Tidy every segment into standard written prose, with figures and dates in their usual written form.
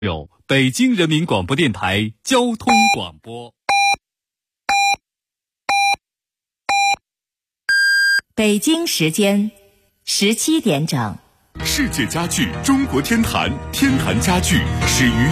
有北京人民广播电台交通广播。 北京时间17点整。 世界家具中国天坛，天坛家具始于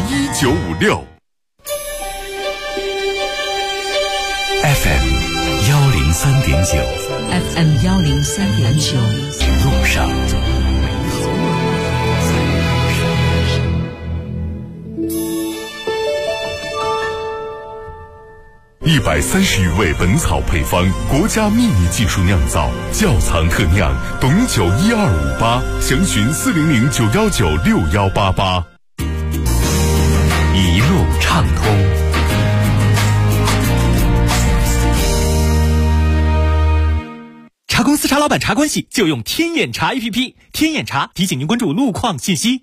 1956。FM 103.9 FM 103.9， 路上。130余味本草配方，国家秘密技术酿造，窖藏特酿，董酒12588，详询400-919-6188。一路畅通。 茶公司茶老板茶关系就用天眼查 APP， 天眼查提醒您关注路况信息。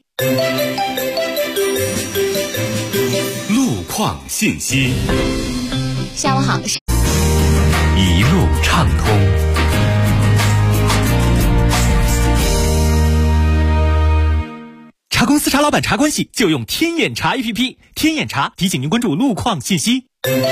路况信息。 下午好。 一路畅通。 茶公司茶老板茶关系就用天眼查 APP， 天眼查提醒您关注路况信息。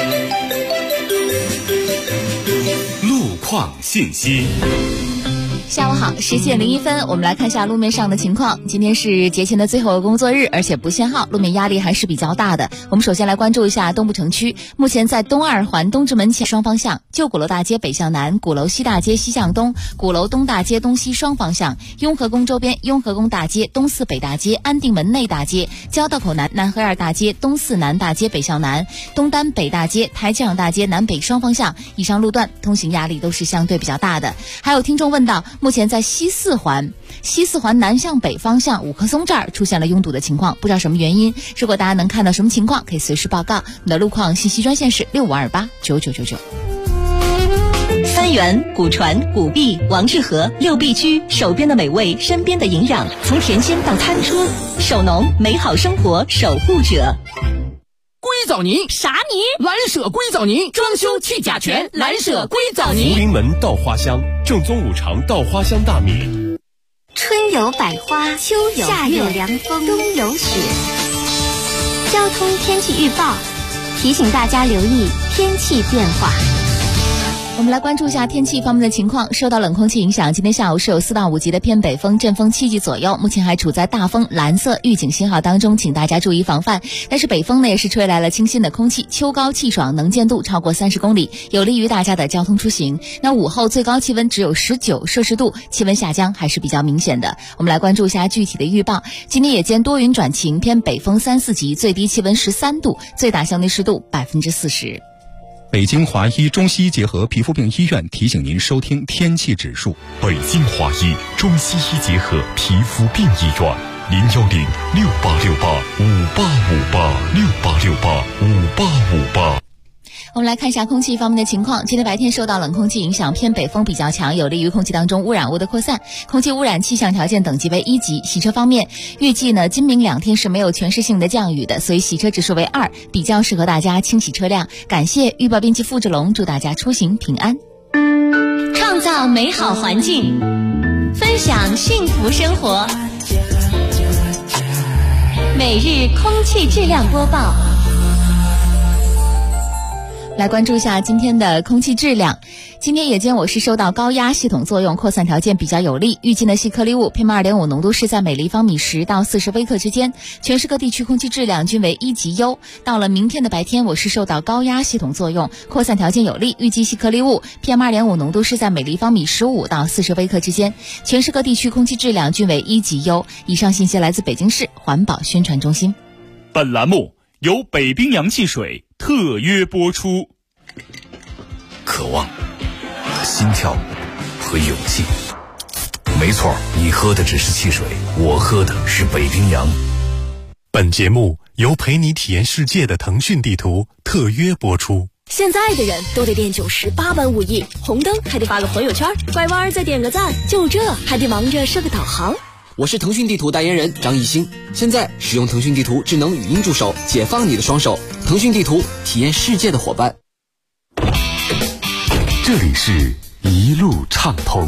路况信息。 下午好，10点01分，我们来看一下路面上的情况。今天是节前的最后一个工作日，而且不限号，路面压力还是比较大的。我们首先来关注一下东部城区，目前在东二环东直门前双方向、旧鼓楼大街北向南、鼓楼西大街西向东、鼓楼东大街东西双方向、雍和宫周边、雍和宫大街东四北大街、安定门内大街、交道口南、南河二大街东四南大街北向南、东单北大街、台阶上大街南北双方向以上路段通行压力都是相对比较大的。还有听众问到，目前在西四环南向北方向五棵松这儿出现了拥堵的情况，不知道什么原因。如果大家能看到什么情况，可以随时报告。我们的路况信息专线是65289999。 三元、古传、古碧、王致和六必居，手边的美味，身边的营养，从甜心到餐桌，手农美好生活守护者。 硅藻泥啥泥？ 蓝舍硅藻泥，装修去甲醛，蓝舍硅藻泥。 福临门稻花香，正宗五常稻花香大米。 春有百花，秋有夏有凉风，冬有雪。交通天气预报提醒大家留意天气变化。 我们来关注一下天气方面的情况。受到冷空气影响，今天下午是有4到5级的偏北风，阵风7级左右，目前还处在大风蓝色预警信号当中，请大家注意防范。但是北风呢也是吹来了清新的空气，秋高气爽，能见度超过30公里，有利于大家的交通出行。那午后最高气温只有19摄氏度，气温下降还是比较明显的。我们来关注一下具体的预报。今天夜间多云转晴，偏北风3、4级，最低气温13度，最大相对湿度40%。 北京华医中西医结合皮肤病医院提醒您收听天气指数。 北京华医中西医结合皮肤病医院，010-6868-5858，6868-5858。 我们来看一下空气方面的情况。今天白天受到冷空气影响，偏北风比较强，有利于空气当中污染物的扩散。空气污染气象条件等级为1级。洗车方面，预计呢今明2天是没有全市性的降雨的，所以洗车指数为2，比较适合大家清洗车辆。感谢预报编辑付志龙，祝大家出行平安。 创造美好环境，分享幸福生活。每日空气质量播报。 来关注一下今天的空气质量。今天夜间我市受到高压系统作用，扩散条件比较有利，预计呢细颗粒物 PM2.5 浓度是在每立方米10到40微克之间，全市各地区空气质量均为1级优。到了明天的白天，我市受到高压系统作用，扩散条件有利，预计细颗粒物 PM2.5 浓度是在每立方米15到40微克之间，全市各地区空气质量均为1级优。以上信息来自北京市环保宣传中心。 本栏目由北冰洋汽水特约播出。 渴望、心跳和勇气。没错，你喝的只是汽水，我喝的是北冰洋。 本节目由陪你体验世界的腾讯地图特约播出。 现在的人都得练98般武艺，红灯还得发个朋友圈，拐弯再点个赞，就这还得忙着设个导航。 我是腾讯地图代言人张艺兴，现在使用腾讯地图智能语音助手，解放你的双手。腾讯地图，体验世界的伙伴。 这里是一路畅通。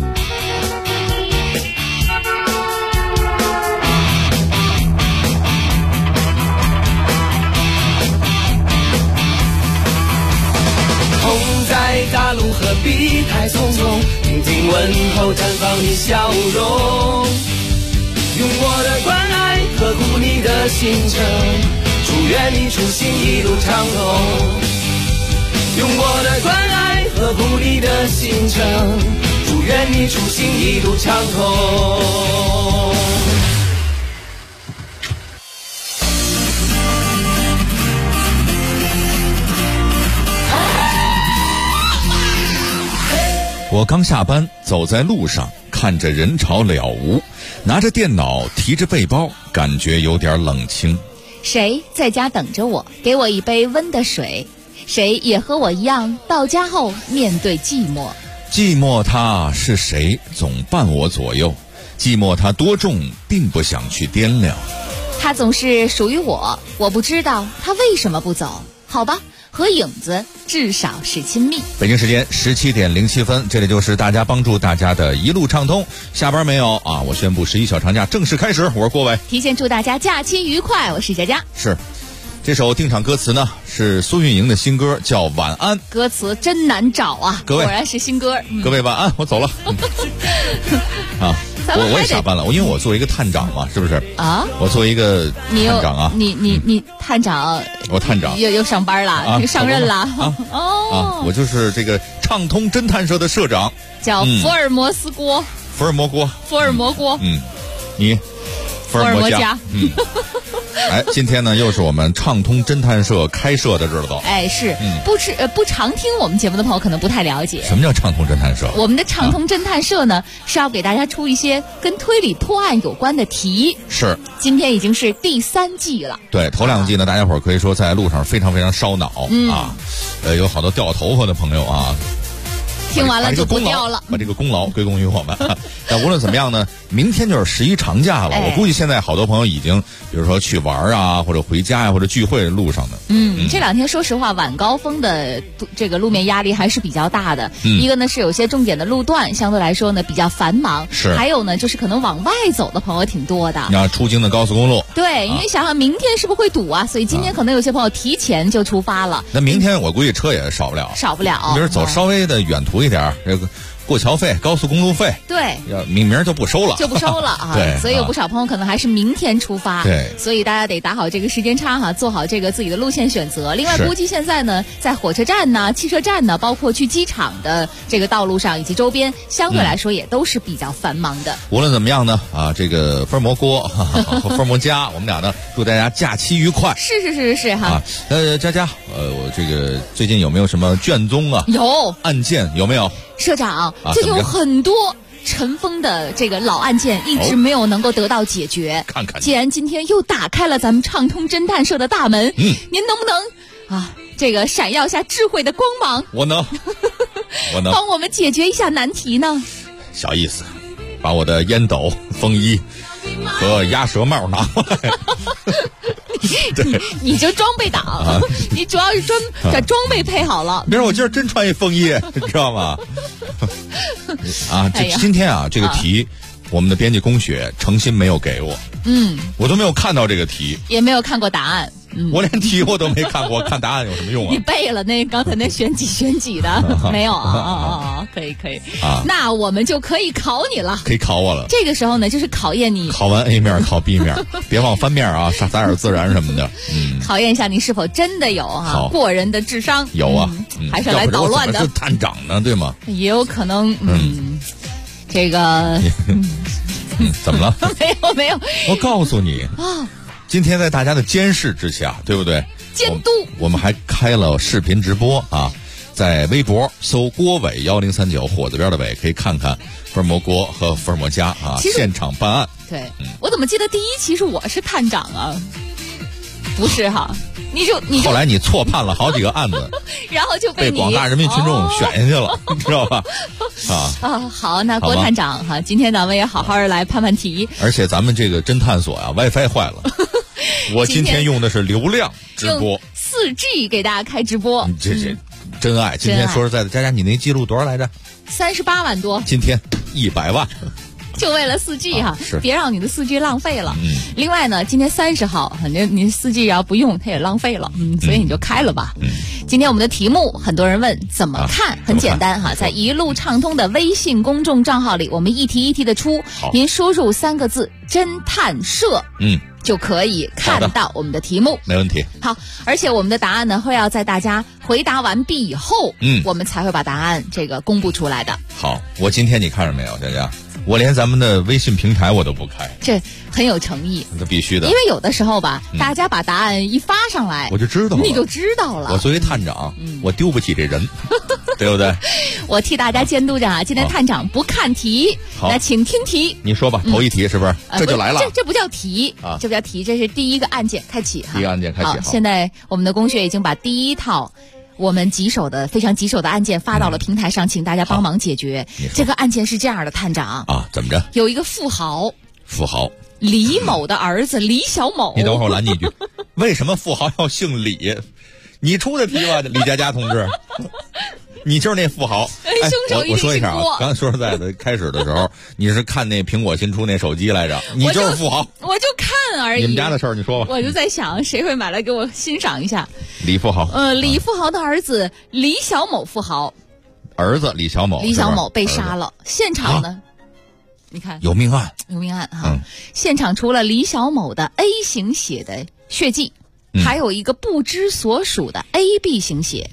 回大路何必太匆匆，听听问候绽放你笑容，用我的关爱呵护你的行程，祝愿你出行一路畅通，用我的关爱呵护你的行程，祝愿你出行一路畅通。 我刚下班，走在路上，看着人潮了无，拿着电脑，提着背包，感觉有点冷清。 谁在家等着我，给我一杯温的水？谁也和我一样，到家后面对寂寞。 寂寞它是谁，总伴我左右。寂寞它多重，并不想去掂量。 它总是属于我，我不知道它为什么不走。好吧，和影子至少是亲密。 北京时间17点07分，这里就是大家帮助大家的一路畅通。下班没有啊？我宣布11小长假正式开始。我是郭伟， 提前祝大家假期愉快。我是佳佳。 是，这首定场歌词呢是苏运莹的新歌，叫《晚安》。 歌词真难找啊， 各位果然是新歌。 各位晚安，我走了。啊。我也下班了，因为我作为一个探长嘛，是不是啊？ 我作为一个探长啊， 你探长， 我探长又上班了， 啊、 上任了哦，我就是这个畅通侦探社的社长， 叫福尔摩斯锅， 福尔摩锅，你福尔摩家，哎，今天呢又是我们畅通侦探社开设的日子。 哎，是，不常听我们节目的朋友可能不太了解。 什么叫畅通侦探社？ 我们的畅通侦探社呢，是要给大家出一些跟推理破案有关的题。 是， 今天已经是第3季了。 对，头2季呢，大家伙儿可以说在路上非常非常烧脑啊，有好多掉头发的朋友啊。 听完了就不掉了， 把这个功劳归功于我们。但无论怎么样呢，明天就是11长假了。我估计现在好多朋友已经，比如说去玩啊，或者回家呀，或者聚会的路上的。 这2天说实话，晚高峰的这个路面压力还是比较大的。一个呢是有些重点的路段相对来说呢比较繁忙， 是。 还有呢就是可能往外走的朋友挺多的。 那出京的高速公路。 对，因为想想明天是不是会堵啊，所以今天可能有些朋友提前就出发了。 那明天我估计车也少不了。比如走稍微的远途一点，这个过桥费、高速公路费， 对， 明儿就不收了， 啊。 对， 所以有不少朋友可能还是明天出发。 对， 所以大家得打好这个时间差哈，做好这个自己的路线选择。另外，估计现在呢，在火车站呢、汽车站呢，包括去机场的这个道路上以及周边，相对来说也都是比较繁忙的。 无论怎么样呢，啊，这个福尔摩锅和福尔摩家，我们俩呢，祝大家假期愉快。 是哈。 佳佳，我这个最近有没有什么卷宗啊？ 有案件有没有？ 社长，最近有很多尘封的这个老案件一直没有能够得到解决。 看看， 既然今天又打开了咱们畅通侦探社的大门，您能不能这个闪耀一下智慧的光芒？ 我能帮我们解决一下难题呢？ 小意思，把我的烟斗、风衣和鸭舌帽拿过来。 你就装备党，你主要是把装备配好了。 明儿我今儿真穿一风衣，你知道吗？今天啊，这个题，我们的编辑龚雪诚心没有给我，我都没有看到这个题， 也没有看过答案。 我连题我都没看过，看答案有什么用啊？ 你背了那刚才那选几的没有啊？可以啊，那我们就可以考你了， 可以考我了。 这个时候呢，就是考验你， 考完 A 面考 B 面，别忘翻面啊，撒点自然什么的。 考验一下你是否真的有过人的智商。 有啊， 还是来捣乱的。 是探长呢，对吗？ 也有可能，这个， 怎么了？ 没有。 我告诉你啊。今天在大家的监视之下，对不对？ 监督， 我们还开了视频直播啊，在微博搜郭伟1039火字边的伟，可以看看福尔摩锅和福尔摩家啊现场办案。 对，我怎么记得第1期是我是探长啊？不是哈，你就后来你错判了好几个案子， 然后就被广大人民群众选下去了，你知道吧？ 好，那郭探长哈，今天咱们也好好的来判题。 而且咱们这个侦探所啊 ，WiFi 坏了，我今天用的是流量直播 ，4G 给大家开直播。 这真爱！今天说实在的，佳佳，你那记录多少来着？ 38万多。 今天100万。 就为了4G 哈， 是别让你的4G 浪费了。另外呢，今天30号，反正你4G 要不用，它也浪费了，所以你就开了吧。今天我们的题目，很多人问怎么看，很简单哈，在一路畅通的微信公众账号里，我们一题一题的出，您输入3个字“侦探社”，就可以看到我们的题目。 没问题。 好，而且我们的答案呢，会要在大家回答完毕以后，我们才会把答案这个公布出来的。 好，我今天你看着没有，佳佳？我连咱们的微信平台我都不开， 这很有诚意。 这必须的， 因为有的时候吧，大家把答案一发上来， 我就知道了， 你就知道了。 我作为探长，我丢不起这人，对不对？ 我替大家监督着啊。今天探长不看题，那请听题。 你说吧，头一题是不是？这就来了。 这不叫题啊，这不叫题，这是第一个案件开启哈。 第一个案件开启。 好，现在我们的工学已经把第一套我们非常棘手的案件发到了平台上，请大家帮忙解决。这个案件是这样的，探长啊，怎么着？ 有一个富豪李某的儿子李小某。 你等会儿我拦你一句，为什么富豪要姓李？你出的题吧，李佳佳同志。你就是那富豪。我说一下啊，刚才说实在的，开始的时候你是看那苹果新出那手机来着，你就是富豪。 我就看而已。 你们家的事儿你说吧。 我就在想，谁会买来给我欣赏一下？ 李富豪。 李富豪的儿子李小某富豪。 儿子李小某。 李小某被杀了，现场呢？你看有命案哈。现场除了李小某的 A 型血的血迹，还有一个不知所属的 AB 型血。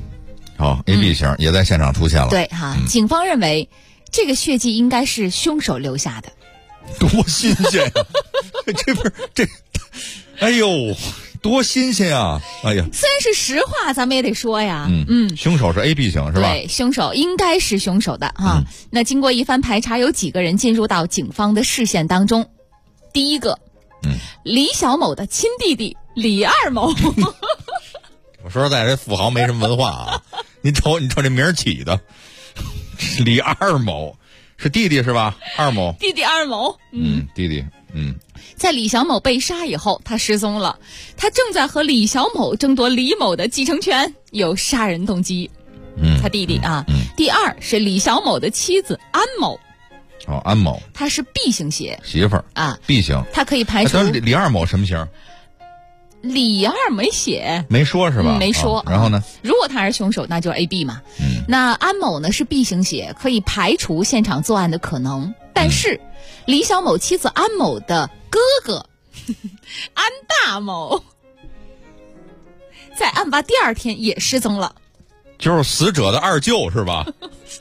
AB 型也在现场出现了。 对哈，警方认为这个血迹应该是凶手留下的。 多新鲜呀！这不是这，哎呦，多新鲜啊！哎呀， 虽然是实话，咱们也得说呀。 凶手是 AB 型是吧？ 对，凶手应该是凶手的哈。那经过一番排查，有几个人进入到警方的视线当中。第一个，李小某的亲弟弟李二某。 我说实在，这富豪没什么文化啊！你瞅这名儿起的，李二某是弟弟是吧？二某弟弟二某， 弟弟， 在李小某被杀以后，他失踪了，他正在和李小某争夺李某的继承权，有杀人动机。他弟弟啊。第二是李小某的妻子安某。 安某， 他是 B 型血， 媳妇儿啊 ，B 型， 他可以排除。 李二某什么型？ 李二没写， 没说是吧？ 没说。 然后呢？ 如果他是凶手，那就是 AB 嘛。那安某呢是 B 型血，可以排除现场作案的可能。但是，李小某妻子安某的哥哥安大某，在案发第2天也失踪了。 就是死者的二舅是吧？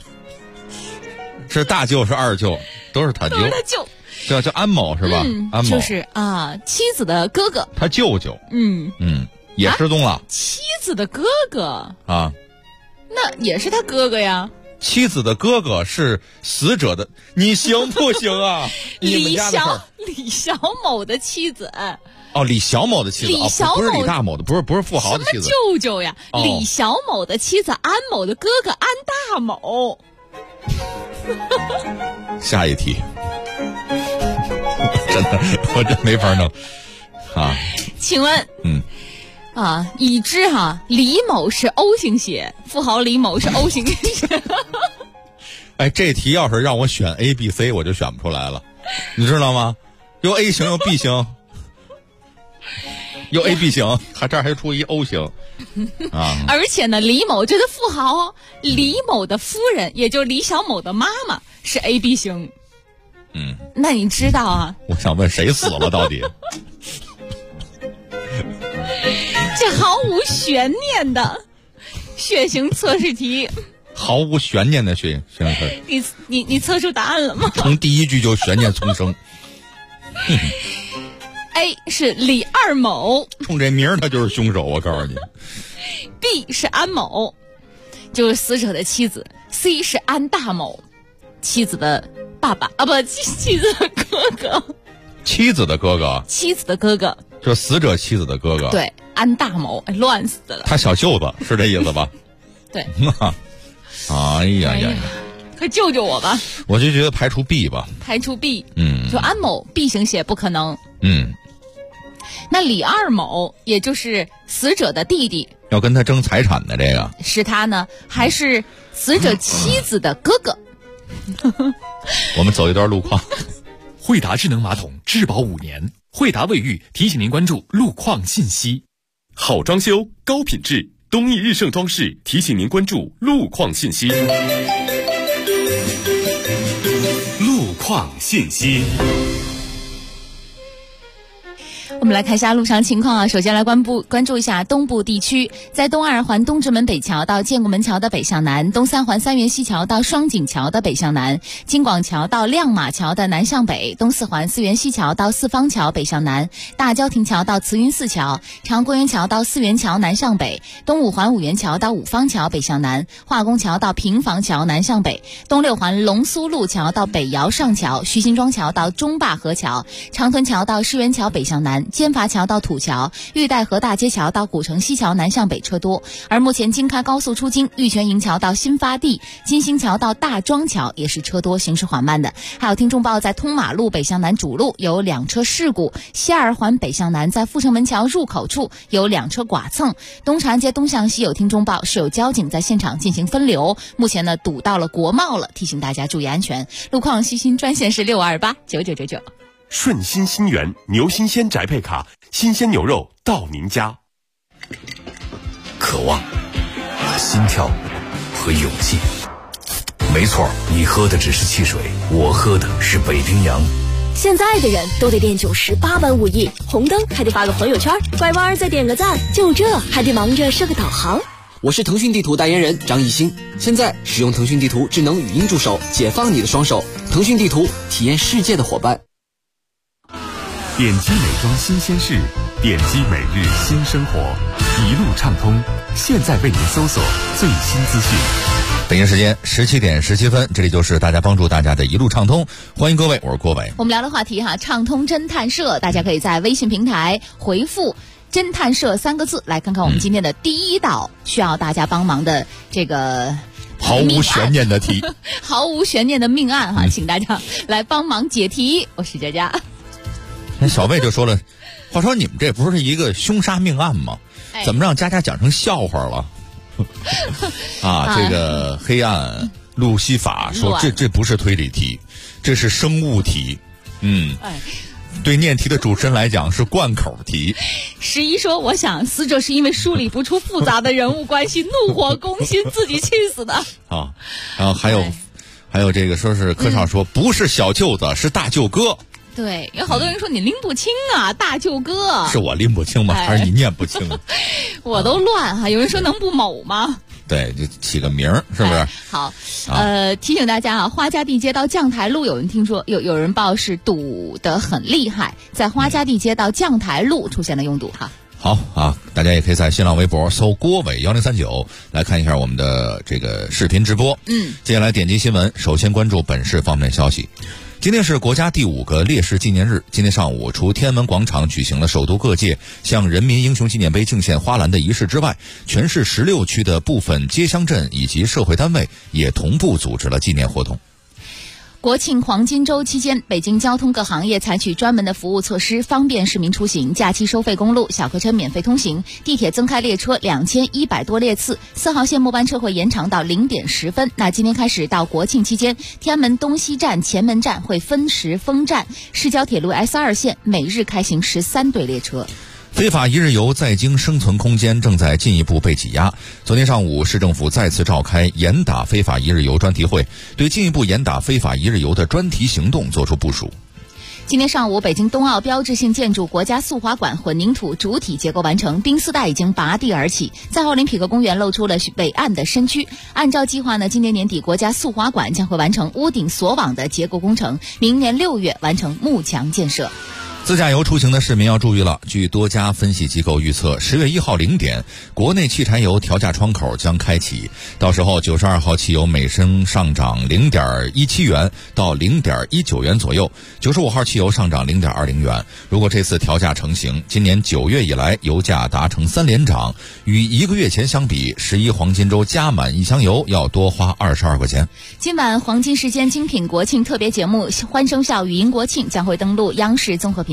是大舅是二舅，都是他舅。叫安某是吧？安某就是妻子的哥哥， 他舅舅。也失踪了。 妻子的哥哥啊， 那也是他哥哥呀。 妻子的哥哥是死者的，你行不行啊？ 李小某的妻子。 李小某的妻子，不是李大某的，不是富豪的妻子。 什么舅舅呀？李小某的妻子安某的哥哥安大某。 下一题。真的，我真没法弄啊！ 请问，已知李某是 O 型血，富豪李某是 O 型血。 哎，这题要是让我选 A、B、C， 我就选不出来了，你知道吗？有 A 型，有 B 型，有 A、B 型，这儿还出一 O 型啊！ 而且呢，李某这个富豪，李某的夫人，也就是李小某的妈妈是 AB 型。那你知道啊？ 我想问谁死了到底？ 这毫无悬念的血型测试题。 毫无悬念的血型测试。 你测出答案了吗？ 从第一句就悬念丛生。 A 是李二某， 冲这名儿他就是凶手，我告诉你。 B 是安某，就是死者的妻子。C 是安大某，妻子的爸爸妻子的哥哥。 妻子的哥哥。 妻子的哥哥。 就死者妻子的哥哥。 对，安大某，乱死的了。 他小舅子是这意思吧？ 对。 哎呀， 快救救我吧！ 我就觉得排除 B 吧。 排除 B。就安某 B 型血不可能。那李二某，也就是死者的弟弟， 要跟他争财产的这个， 是他呢，还是死者妻子的哥哥？ 我们走一段路况。 惠达智能马桶质保5年，惠达卫浴提醒您关注路况信息。 好装修高品质，东益日盛装饰提醒您关注路况信息。路况信息。 我们来看一下路上情况啊。首先来关注一下东部地区，在东2环东直门北桥到建国门桥的北向南，东3环3元西桥到双井桥的北向南，京广桥到亮马桥的南向北，东4环4元西桥到四方桥北向南，大郊亭桥到慈云寺桥，长公园桥到四元桥南向北，东5环5元桥到五方桥北向南，化工桥到平房桥南向北，东6环龙苏路桥到北窑上桥，徐辛庄桥到中坝河桥，长屯桥到世园桥北向南，尖筏桥到土桥，玉带河大街桥到古城西桥南向北车多。而目前京开高速出京，玉泉营桥到新发地，金星桥到大庄桥也是车多，行驶缓慢的。还有听众报，在通马路北向南主路有2车事故，西2环北向南在阜成门桥入口处有2车剐蹭，东长安街东向西有听众报是有交警在现场进行分流，目前呢堵到了国贸了，提醒大家注意安全。路况细心专线是6289999。 顺心新源牛新鲜宅配卡，新鲜牛肉到您家。 渴望、心跳和勇气。没错，你喝的只是汽水，我喝的是北冰洋。 现在的人都得练98般武艺，红灯还得发个朋友圈，拐弯再点个赞，就这还得忙着设个导航。 我是腾讯地图代言人张艺兴，现在使用腾讯地图智能语音助手，解放你的双手。腾讯地图，体验世界的伙伴。 点击美妆新鲜事，点击每日新生活，一路畅通。现在为您搜索最新资讯。 北京时间17点17分，这里就是大家帮助大家的一路畅通，欢迎各位，我是郭伟。 我们聊的话题畅通侦探社，大家可以在微信平台回复侦探社3个字，来看看我们今天的第一道需要大家帮忙的这个毫无悬念的题毫无悬念的命案请大家来帮忙解题。我是佳佳。 那小魏就说了，话说你们这不是一个凶杀命案吗？怎么让佳佳讲成笑话了？这个黑暗路西法说这不是推理题，这是生物题。对念题的主持人来讲是贯口题。 11说，我想死者是因为梳理不出复杂的人物关系，怒火攻心，自己气死的。 然后还有这个说是柯少说不是小舅子，是大舅哥。 对，有好多人说你拎不清啊，大舅哥。 是我拎不清吗？还是你念不清？ 我都乱有人说能不某吗？ 对，就起个名儿，是不是？ 好，提醒大家花家地街到将台路，有人听说有人报是堵得很厉害，在花家地街到将台路出现了拥堵好大家也可以在新浪微博搜郭伟1039来看一下我们的这个视频直播。接下来点击新闻，首先关注本市方面消息。今天是国家第5个烈士纪念日。今天上午，除天安门广场举行了首都各界向人民英雄纪念碑敬献花篮的仪式之外，全市16区的部分街乡镇以及社会单位也同步组织了纪念活动。 国庆黄金周期间，北京交通各行业采取专门的服务措施，方便市民出行。假期收费公路、小客车免费通行，地铁增开列车2100多列次，4号线末班车会延长到0点10分。那今天开始到国庆期间，天安门东西站、前门站会分时封站，市郊铁路 S2 线每日开行13对列车。 非法一日游在京生存空间正在进一步被挤压。昨天上午，市政府再次召开严打非法一日游专题会，对进一步严打非法一日游的专题行动作出部署。 今天上午，北京冬奥标志性建筑国家速滑馆混凝土主体结构完成，冰丝带已经拔地而起，在奥林匹克公园露出了伟岸的身躯。按照计划呢，今年年底国家速滑馆将会完成屋顶锁网的结构工程，明年6月完成幕墙建设。 自驾游出行的市民要注意了，据多家分析机构预测，10月1号0点，国内汽柴油调价窗口将开启，到时候92号汽油每升上涨 0.17 元到 0.19 元左右，95号汽油上涨 0.20 元。如果这次调价成型，今年9月以来油价达成3连涨，与1个月前相比，11黄金周加满1箱油要多花22块钱。 今晚黄金时间精品国庆特别节目《欢声笑语迎国庆》将会登陆央视综合频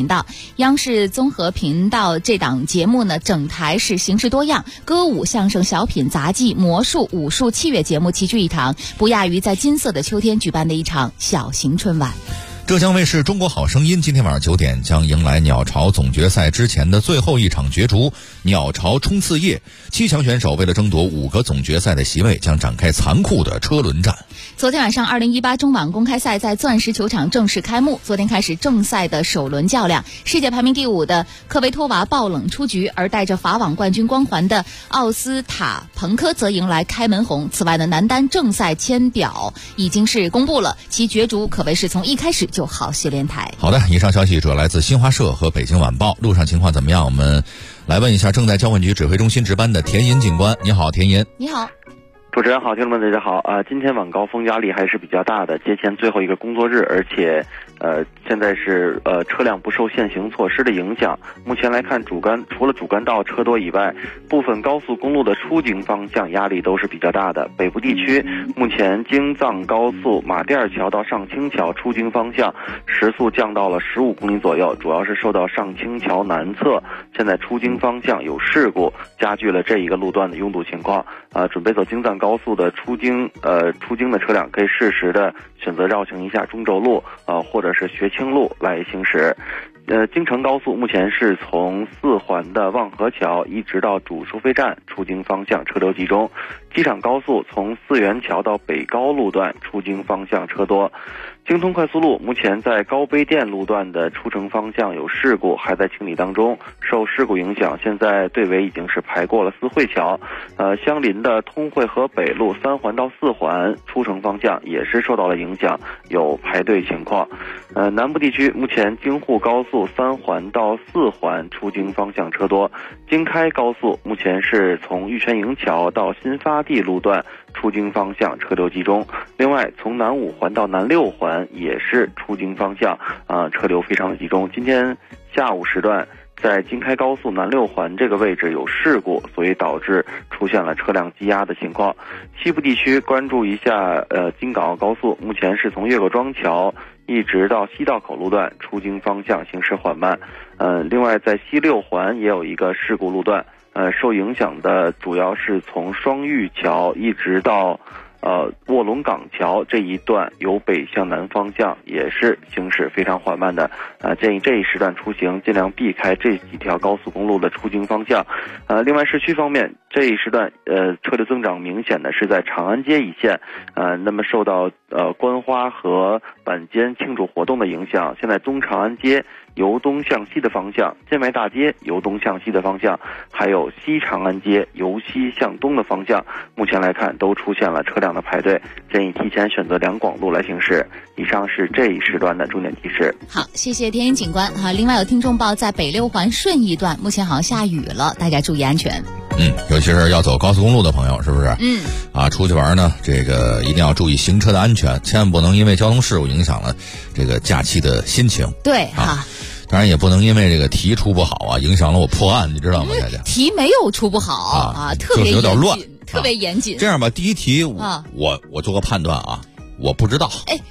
频道。央视综合频道这档节目呢，整台是形式多样，歌舞、相声、小品、杂技、魔术、武术、器乐节目齐聚一堂，不亚于在金色的秋天举办的一场小型春晚。 浙江卫视《中国好声音》今天晚上9点将迎来鸟巢总决赛之前的最后一场角逐——鸟巢冲刺夜。7强选手为了争夺5个总决赛的席位，将展开残酷的车轮战。 昨天晚上2018中网公开赛在钻石球场正式开幕，昨天开始正赛的首轮较量，世界排名第5的科维托娃爆冷出局，而带着法网冠军光环的奥斯塔彭科则迎来开门红。此外呢，男单正赛签表已经是公布了，其角逐可谓是从一开始就好戏连台。 好的，以上消息主要来自新华社和北京晚报。路上情况怎么样？我们来问一下正在交管局指挥中心值班的田银警官。你好，田银。 你好。 主持人好，听众们大家好。今天晚高峰压力还是比较大的，节前最后一个工作日，而且现在是车辆不受限行措施的影响。目前来看，除了主干道车多以外，部分高速公路的出京方向压力都是比较大的。北部地区目前京藏高速马甸桥到上清桥出京方向时速降到了15公里左右，主要是受到上清桥南侧现在出京方向有事故，加剧了这一个路段的拥堵情况。准备走京藏高速的出京的车辆可以适时的选择绕行一下中轴路或者是学清路来行驶。京承高速目前是从4环的望河桥一直到主收费站出京方向车流集中，机场高速从4元桥到北高路段出京方向车多。京通快速路目前在高碑店路段的出城方向有事故，还在清理当中。受事故影响，现在队尾已经是排过了四惠桥。相邻的通惠河北路3环到4环出城方向也是受到了影响，有排队情况。南部地区目前京沪高速3环到4环出京方向车多，京开高速目前是从玉泉营桥到新发地路段出京方向车流集中。另外，从南5环到南6环也是出京方向车流非常的集中。今天下午时段，在京开高速南6环这个位置有事故，所以导致出现了车辆积压的情况。西部地区关注一下京港澳高速，目前是从岳各庄桥一直到西道口路段出京方向行驶缓慢。另外在西6环也有一个事故路段，受影响的主要是从双玉桥一直到卧龙岗桥这一段由北向南方向也是行驶非常缓慢的，建议这一时段出行尽量避开这几条高速公路的出京方向。另外市区方面，这一时段车流增长明显的是在长安街一线，那么受到观花和晚间庆祝活动的影响，现在东长安街由东向西的方向，建外大街由东向西的方向，还有西长安街由西向东的方向，目前来看都出现了车辆的排队，建议提前选择两广路来行驶。以上是这一时段的重点提示。 好，谢谢田银警官。好，另外有听众报，在北6环顺义段目前好像下雨了，大家注意安全。 尤其是要走高速公路的朋友，是不是？出去玩呢，这个一定要注意行车的安全，千万不能因为交通事故影响了这个假期的心情。 对当然也不能因为这个题出不好影响了我破案，你知道吗？大家题没有出不好特别有点乱， 特别严谨。 这样吧，第一题我做个判断我不知道。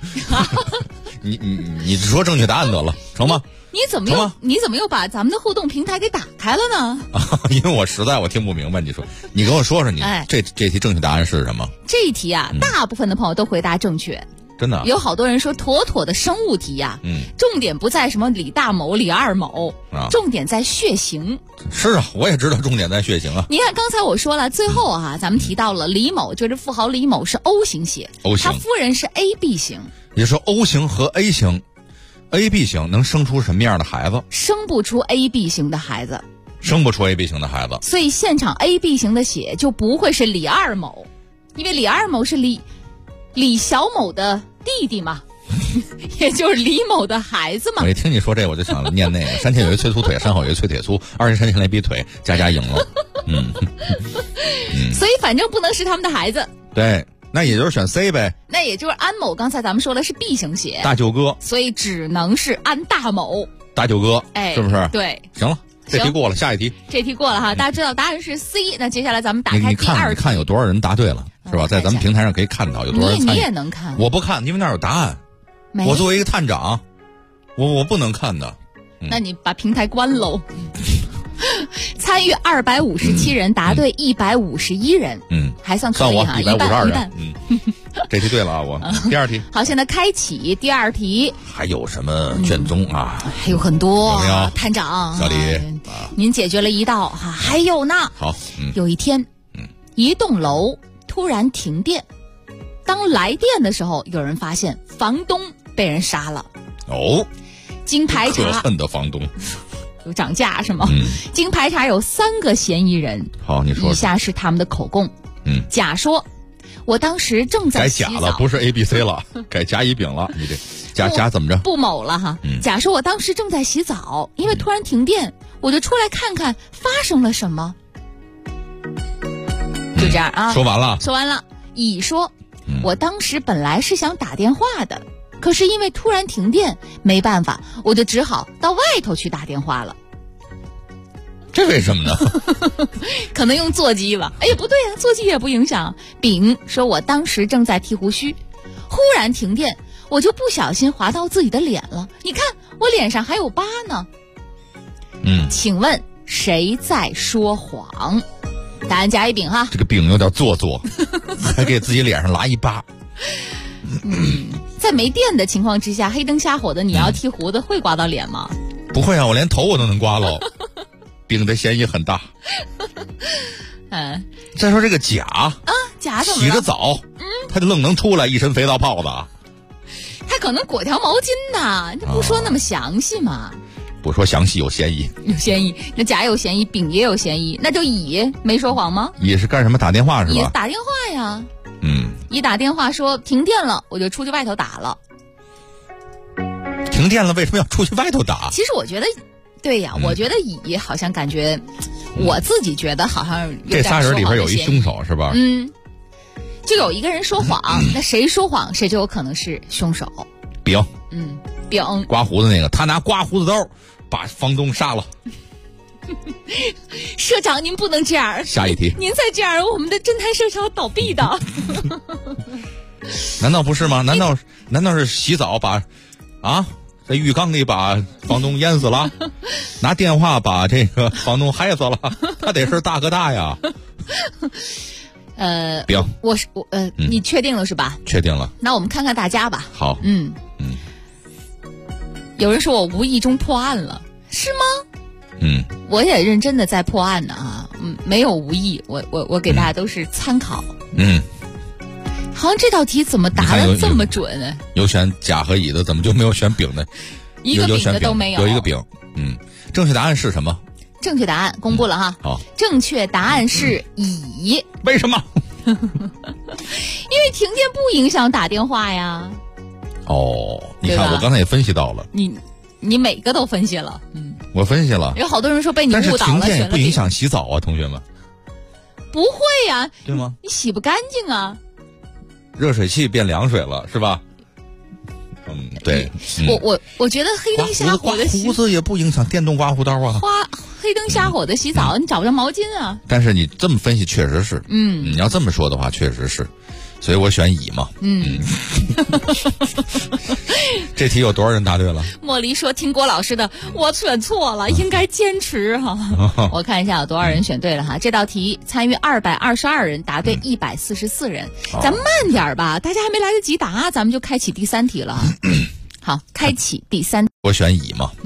你只说正确答案得了，成吗？ 你怎么又把咱们的互动平台给打开了呢？ 因为我实在听不明白，你跟我说你这题正确答案是什么？ 这一题大部分的朋友都回答正确。 真的有好多人说妥妥的生物题重点不在什么李大某李二某重点在血型。 是我也知道重点在血型你看刚才我说了，最后咱们提到了李某，就是富豪李某是 O 型血，他夫人是 AB 型。 也说 O 型和 A 型，AB 型能生出什么样的孩子？ 生不出 AB 型的孩子， 生不出 AB 型的孩子。 所以现场 AB 型的血就不会是李二某，因为李二某是李小某的弟弟嘛，也就是李某的孩子嘛。 我一听你说这我就想念那个山前有一催粗腿，山后有一催铁粗，二人山前来比腿，家赢了。 所以反正不能是他们的孩子。 对，那也就是选 C 呗。 那也就是安某，刚才咱们说的是 B 型血， 大舅哥， 所以只能是安大某， 大舅哥，是不是？ 对， 行了。这题过了，下一题。 这题过了哈，大家知道答案是 C。那接下来咱们打开第二题， 你看有多少人答对了，是吧？在咱们平台上可以看到有多少人参与。 你也能看？ 我不看，因为那儿有答案。我作为一个探长，我不能看的。 那你把平台关喽。参与257人，答对151人，还算可以哈 ，152人，这题对了啊，我第二题。 好，现在开启第二题。 还有什么卷宗啊？ 还有很多， 有没有？ 探长， 小李， 您解决了一道哈，还有呢。 好， 有一天，一栋楼突然停电，当来电的时候，有人发现房东被人杀了。 哦， 经排查， 可恨的房东。 有涨价是吗？经排查有3个嫌疑人。 好，你说。 以下是他们的口供。甲说：“我当时正在洗澡。” 改甲了，不是 ABC 了，改甲乙丙了。你这甲怎么着？ 不某了哈。甲说：“我当时正在洗澡，因为突然停电，我就出来看看发生了什么。”就这样啊。 说完了。 说完了。乙说：“我当时本来是想打电话的。”可是因为突然停电，没办法，我就只好到外头去打电话了。 这为什么呢？ 可能用座机吧。哎呀，不对啊，座机也不影响。丙说：“我当时正在剃胡须，忽然停电，我就不小心划到自己的脸了。你看，我脸上还有疤呢。”请问谁在说谎？答案甲乙丙哈。 这个丙有点做作，还给自己脸上拉一疤。 在没电的情况之下，黑灯瞎火的，你要剃胡子会刮到脸吗？ 不会啊，我连头我都能刮喽。丙的嫌疑很大。再说这个甲甲怎么了？ 洗着澡，他就愣能出来一身肥皂泡子。 他可能裹条毛巾呢，你不说那么详细嘛？ 不说详细有嫌疑。 有嫌疑，那甲有嫌疑，丙也有嫌疑，那就乙没说谎吗？ 乙是干什么？打电话是吧？ 乙打电话呀。乙打电话说停电了，我就出去外头打了。 停电了，为什么要出去外头打？ 其实我觉得，对呀，我觉得乙好像感觉，我自己觉得好像有点这仨人里边有一凶手是吧？ 就有一个人说谎，那谁说谎谁就有可能是凶手。 丙， 丙刮胡子那个，他拿刮胡子刀把房东杀了。 社长，您不能这样。 下一题， 您再这样，我们的侦探社是要倒闭的。 难道不是吗？难道是洗澡把在浴缸里把房东淹死了，拿电话把这个房东害死了？他得是大哥大呀。丙， 你确定了是吧？ 确定了。 那我们看看大家吧。 好。 有人说我无意中破案了，是吗？我也认真的在破案呢啊，没有无意，我给大家都是参考。好像这道题怎么答得这么准呢？ 有选甲和乙的，怎么就没有选丙呢？ 一个丙的都没有。 有一个丙。正确答案是什么？ 正确答案公布了哈。 好， 正确答案是乙。 为什么？ 因为停电不影响打电话呀。 你看我刚才也分析到了。 你每个都分析了。 我分析了。 有好多人说被你误导了。 但是停电也不影响洗澡啊，同学们。 不会呀。 对吗？ 你洗不干净啊。 热水器变凉水了是吧？对。 我觉得黑灯瞎火的刮胡子也不影响电动刮胡刀啊。 黑灯瞎火的洗澡，你找不着毛巾啊。 但是你这么分析确实是。你要这么说的话确实是。所以我选乙嘛。这题有多少人答对了？ 莫离说听郭老师的，我选错了，应该坚持哈。我看一下有多少人选对了哈。这道题参与222人，答对144人。咱们慢点吧，大家还没来得及答，咱们就开启第3题了。好，开启第3。 我选乙嘛。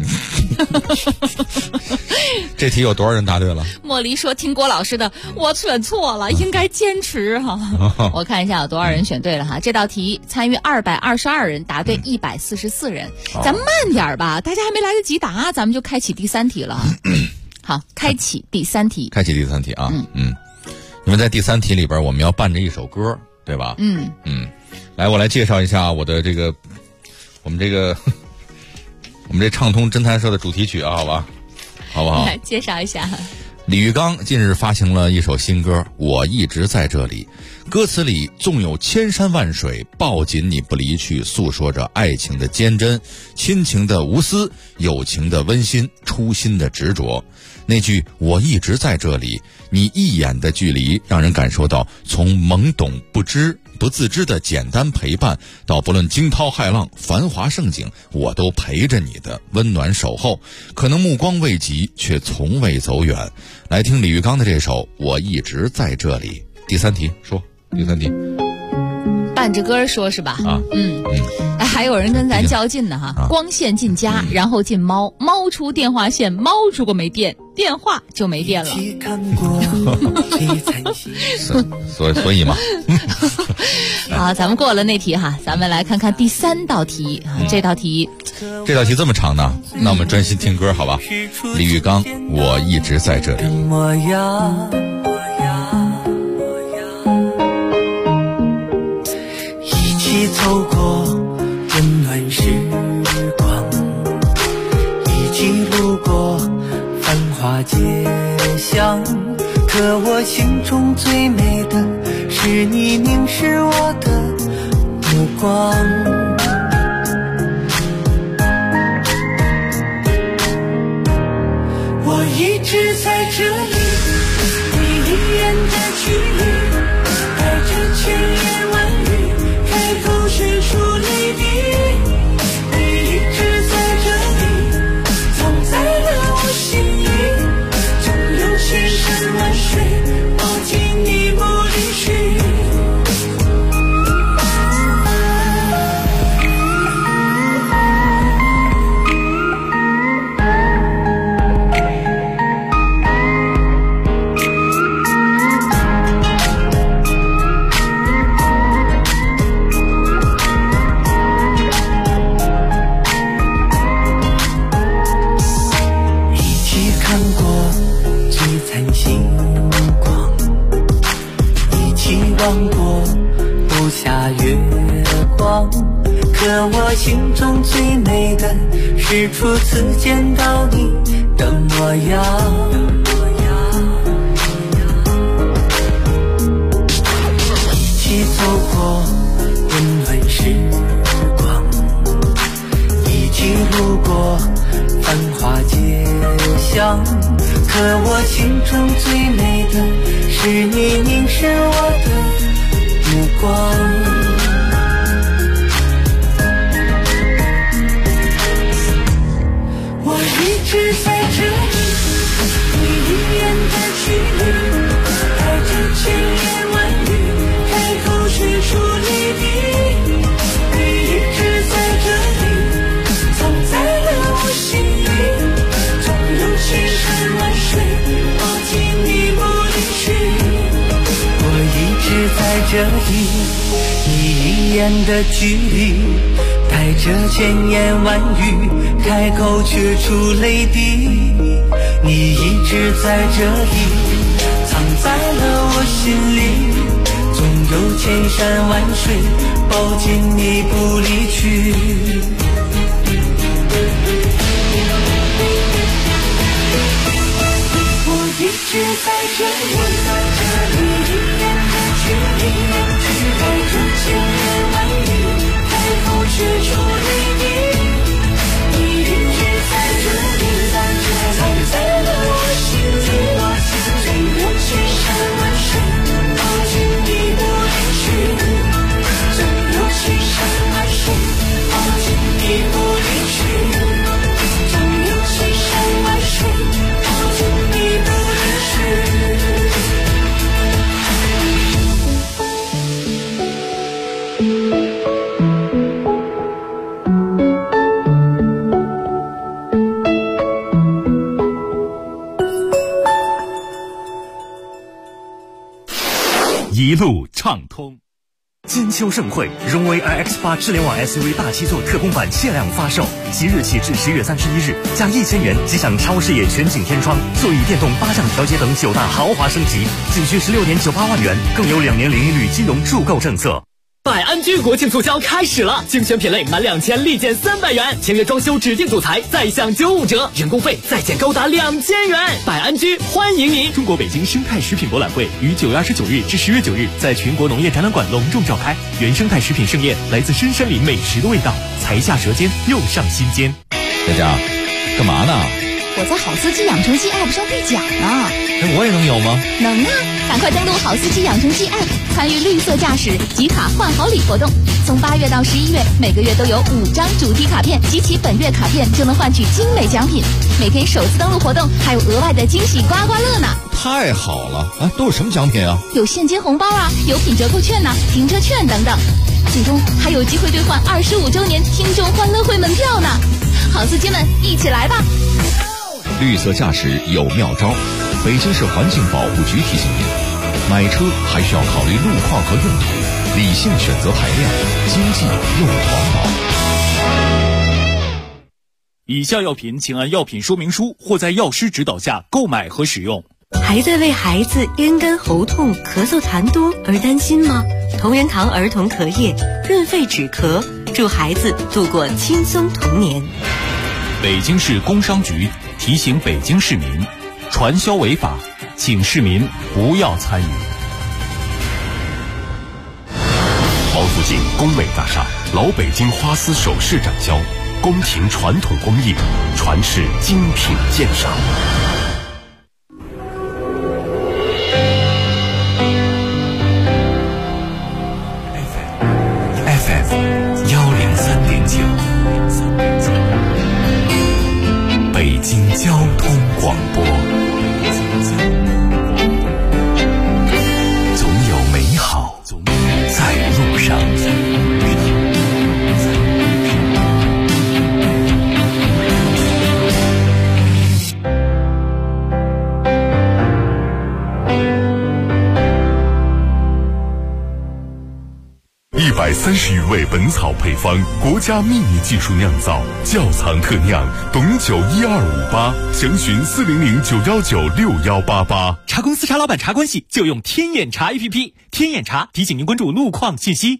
这题有多少人答对了？ 莫离说听郭老师的，我选错了，应该坚持哈。我看一下有多少人选对了哈。这道题参与222人，答对144人。咱们慢点吧，大家还没来得及答，咱们就开启第3题了。好，开启第3题。 开启第3题啊。因为在第3题里边我们要伴着一首歌，对吧？来，我来介绍一下我们这畅通侦探社的主题曲啊，好不好？ 来介绍一下。 李玉刚近日发行了一首新歌《我一直在这里》，歌词里纵有千山万水，抱紧你不离去，诉说着爱情的坚贞，亲情的无私，友情的温馨，初心的执着。那句我一直在这里，你一眼的距离让人感受到从懵懂不知不自知的简单陪伴，到不论惊涛骇浪、繁华盛景，我都陪着你的温暖守候。可能目光未及，却从未走远。来听李玉刚的这首《我一直在这里》。第三题说，第三题。 伴着歌说是吧？还有人跟咱较劲呢哈。光线进家，然后进猫，猫出电话线，猫如果没电，电话就没电了。 所以嘛。 好，咱们过了那题哈，咱们来看看第3道题啊。这道题这么长呢，那我们专心听歌好吧？李玉刚，我一直在这里。 一起走过温暖时光，一起路过繁华街巷，可我心中最美的是你凝视我的目光。我一直在这里，你一眼的距离，带着千言万语，开口却出泪滴。你一直在这里，藏在了我心里，总有千山万水抱紧你不离去。望过不下月光，可我心中最美的是初次见到你的模样。一起走过温暖时光，一起路过繁华街巷，可我心中最美的是你凝视我的目光。我一直在这里，你一眼的距离，带着千言万语，开口却出泪滴。你一直在这里，藏在了我心里，总有千山万水抱紧你不离去。我一直在这里，你一眼的距离，带着千言万语，开口却出泪滴。你一直在这里，藏在了我心里，总有千山万水抱紧你不离去。我一直在这里，你一眼的距离，带着千言万语，开口却出泪滴。你一直在这里，藏在了我心里，总有千山万水抱紧你不离去，总有千山万水抱紧你不离去，总有千山万水抱紧你不离去。 一路畅通。 金秋盛会，荣威 iX8 智联网 SUV 大七座特供版限量发售，即日起至10月31日，加1000元即享超视野全景天窗、座椅电动8项调节等9大豪华升级，仅需16.98万元，更有2年零利率金融助购政策。 百安居国庆促销开始了，精选品类满2000立减300元，签约装修指定主材再享95折，人工费再减高达2000元。百安居欢迎您！ 中国北京生态食品博览会于9月29日至10月9日在全国农业展览馆隆重召开，原生态食品盛宴，来自深山里美食的味道，才下舌尖又上心间。 佳佳，干嘛呢？ 我在好司机养成记 App 上兑奖呢。 那我也能有吗？ 能啊！ 赶快登录好司机养成记 App， 参与绿色驾驶集卡换好礼活动。从8月到11月，每个月都有5张主题卡片，集齐本月卡片就能换取精美奖品。每天首次登录活动还有额外的惊喜刮刮乐呢！ 太好了啊！都有什么奖品啊？ 有现金红包啊，有品折扣券呐、停车券等等。最终还有机会兑换25周年听众欢乐会门票呢！好司机们，一起来吧！ 绿色驾驶有妙招，北京市环境保护局提醒您：买车还需要考虑路况和用途，理性选择排量，经济又环保。 以下药品请按药品说明书或在药师指导下购买和使用。 还在为孩子咽干喉痛、咳嗽痰多而担心吗？同仁堂儿童咳液润肺止咳，助孩子度过轻松童年。 北京市工商局提醒北京市民，传销违法，请市民不要参与。 毛附近工美大厦老北京花丝首饰展销，宫廷传统工艺，传世精品鉴赏。 北京交通广播，总有美好在路上。 130余味本草配方，国家秘密技术酿造，窖藏特酿，董酒12588，详询40091961188。 茶公司茶老板茶关系就用天眼茶 APP， 天眼茶提醒您关注路况信息。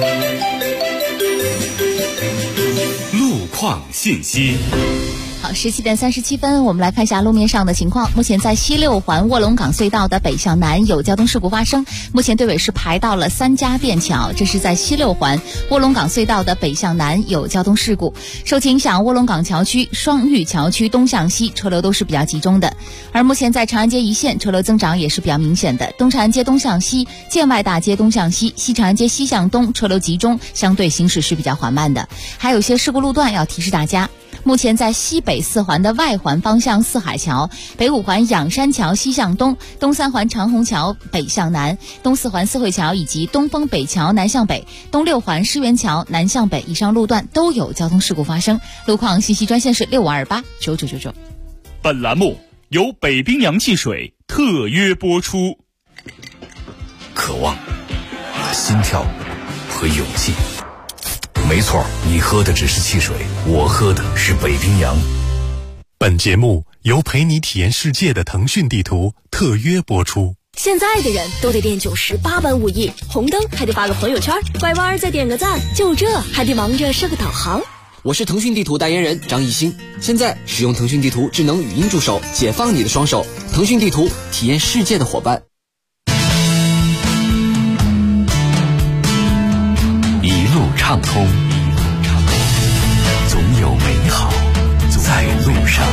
路况信息。 好，17点37分，我们来看一下路面上的情况。目前在西六环卧龙岗隧道的北向南有交通事故发生，目前队尾是排到了3家便桥，这是在西六环卧龙岗隧道的北向南有交通事故。受其影响，卧龙岗桥区、双峪桥区东向西车流都是比较集中的。而目前在长安街一线车流增长也是比较明显的，东长安街东向西、建外大街东向西、西长安街西向东车流集中，相对行驶是比较缓慢的。还有些事故路段要提示大家。目前在西北4环的外环方向四海桥、北5环仰山桥西向东、东3环长虹桥北向南、东4环四惠桥以及东风北桥南向北、东6环狮园桥南向北以上路段都有交通事故发生。路况信息专线是65289999。 本栏目由北冰洋汽水特约播出。 渴望、心跳和勇气。没错，你喝的只是汽水，我喝的是北冰洋。 本节目由陪你体验世界的腾讯地图特约播出。 现在的人都得练98般武艺，红灯还得发个朋友圈，拐弯再点个赞，就这还得忙着设个导航。 我是腾讯地图代言人张艺兴，现在使用腾讯地图智能语音助手，解放你的双手。腾讯地图，体验世界的伙伴。 一路畅通，总有美好在路上。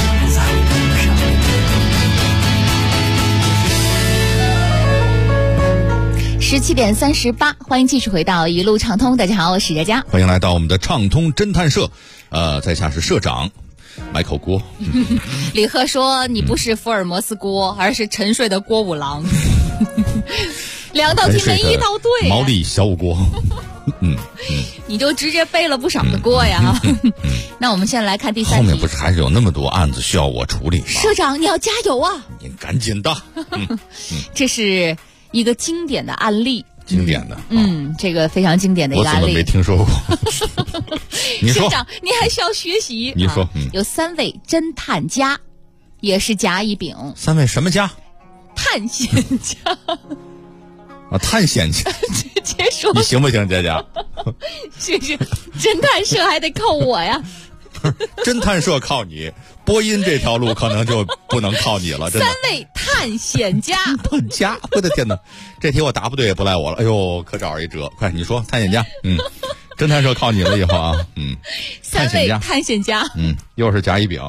17点38，欢迎继续回到一路畅通。大家好，我是佳佳， 欢迎来到我们的畅通侦探社。在下是社长，买口锅。 李贺说你不是福尔摩斯锅，而是沉睡的郭五郎。2道题没一道对， 毛利小五锅。 你就直接背了不少的锅呀。那我们现在来看第3题。 后面不是还是有那么多案子需要我处理吗？ 社长，你要加油啊！ 你赶紧的。 这是一个经典的案例。 经典的， 这个非常经典的一个案例， 我怎么没听说过？你说， 社长，你还需要学习。 你说， 有3位侦探家，也是甲乙丙。 3位什么家？ 探险家。 探险家。 直接说， 你行不行，佳佳？ 是侦探社还得靠我呀。 侦探社靠你，播音这条路可能就不能靠你了。真的。 3位探险家。 探家，我的天哪！这题我答不对也不赖我了。哎呦，可找着一辙。快，你说探险家。侦探社靠你了以后啊。 3位探险家。 又是甲乙丙。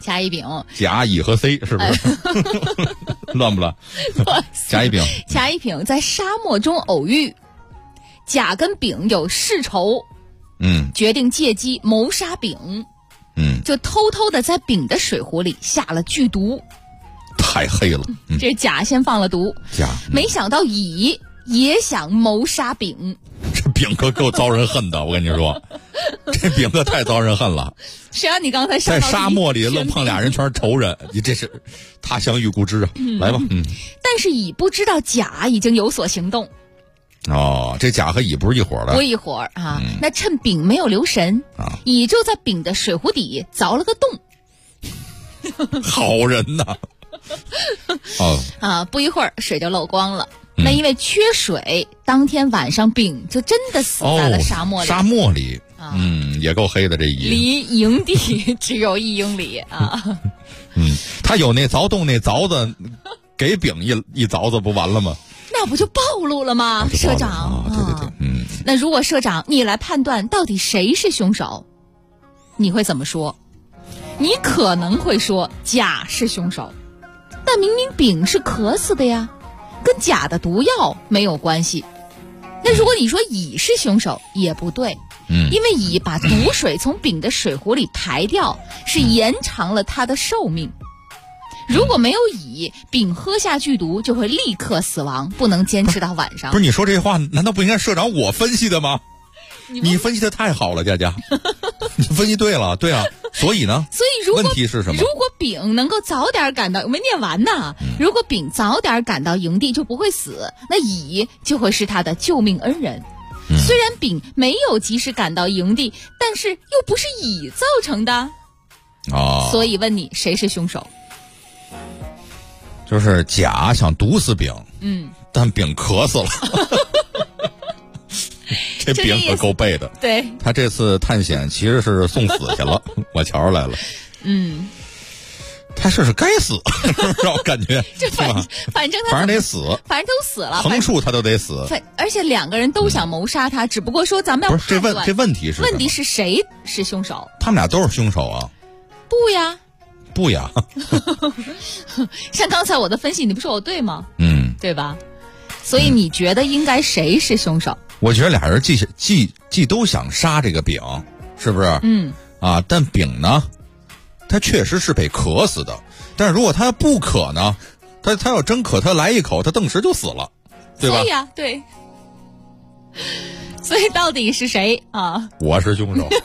甲乙丙。 甲乙和 C 是不是？乱不乱？甲乙丙。 甲乙丙在沙漠中偶遇，甲跟丙有世仇，决定借机谋杀丙，就偷偷的在丙的水壶里下了剧毒。 太黑了， 这甲先放了毒， 甲没想到乙也想谋杀丙。 这丙可够遭人恨的，我跟你说，这丙可太遭人恨了。 谁让你刚才在沙漠里愣碰俩人全是仇人，你这是他乡遇故知啊！来吧， 但是乙不知道甲已经有所行动。 哦，这甲和乙不是一伙的， 不一伙儿啊。那趁丙没有留神，乙就在丙的水壶底凿了个洞。 好人呐！ 不一会儿水就漏光了。那因为缺水，当天晚上丙就真的死在了沙漠里。 沙漠里，也够黑的这乙。 离营地只有1英里啊。 他有那凿洞那凿子，给丙一凿子不完了吗？ 那不就暴露了吗，社长？ 对， 那如果社长你来判断到底谁是凶手，你会怎么说？你可能会说甲是凶手，但明明丙是渴死的呀，跟甲的毒药没有关系。那如果你说乙是凶手也不对，因为乙把毒水从丙的水壶里排掉，是延长了他的寿命。如果没有乙，丙喝下剧毒就会立刻死亡，不能坚持到晚上。 不是你说这话，难道不应该社长我分析的吗？你分析的太好了，佳佳，你分析对了，对啊。所以呢？ 所以问题是什么？ 如果丙能够早点赶到，我没念完呢。如果丙早点赶到营地，就不会死，那乙就会是他的救命恩人。虽然丙没有及时赶到营地，但是又不是乙造成的。所以问你谁是凶手？ 就是甲想毒死丙，但丙渴死了。这丙可够背的。 对， 他这次探险其实是送死去了，我瞧出来了。他是该死，让我感觉。 反正得死， 反正都死了， 横竖他都得死。 而且2个人都想谋杀他，只不过说咱们要判断这问题是问题是谁是凶手？ 他们俩都是凶手啊？ 不呀。像刚才我的分析，你不说我对吗？对吧？所以你觉得应该谁是凶手？ 我觉得俩人既都想杀这个丙，是不是？但丙呢，他确实是被渴死的。但是如果他不渴呢，他要真渴，他来一口，他顿时就死了，对吧？ 对呀，对。所以到底是谁啊？ 我是凶手。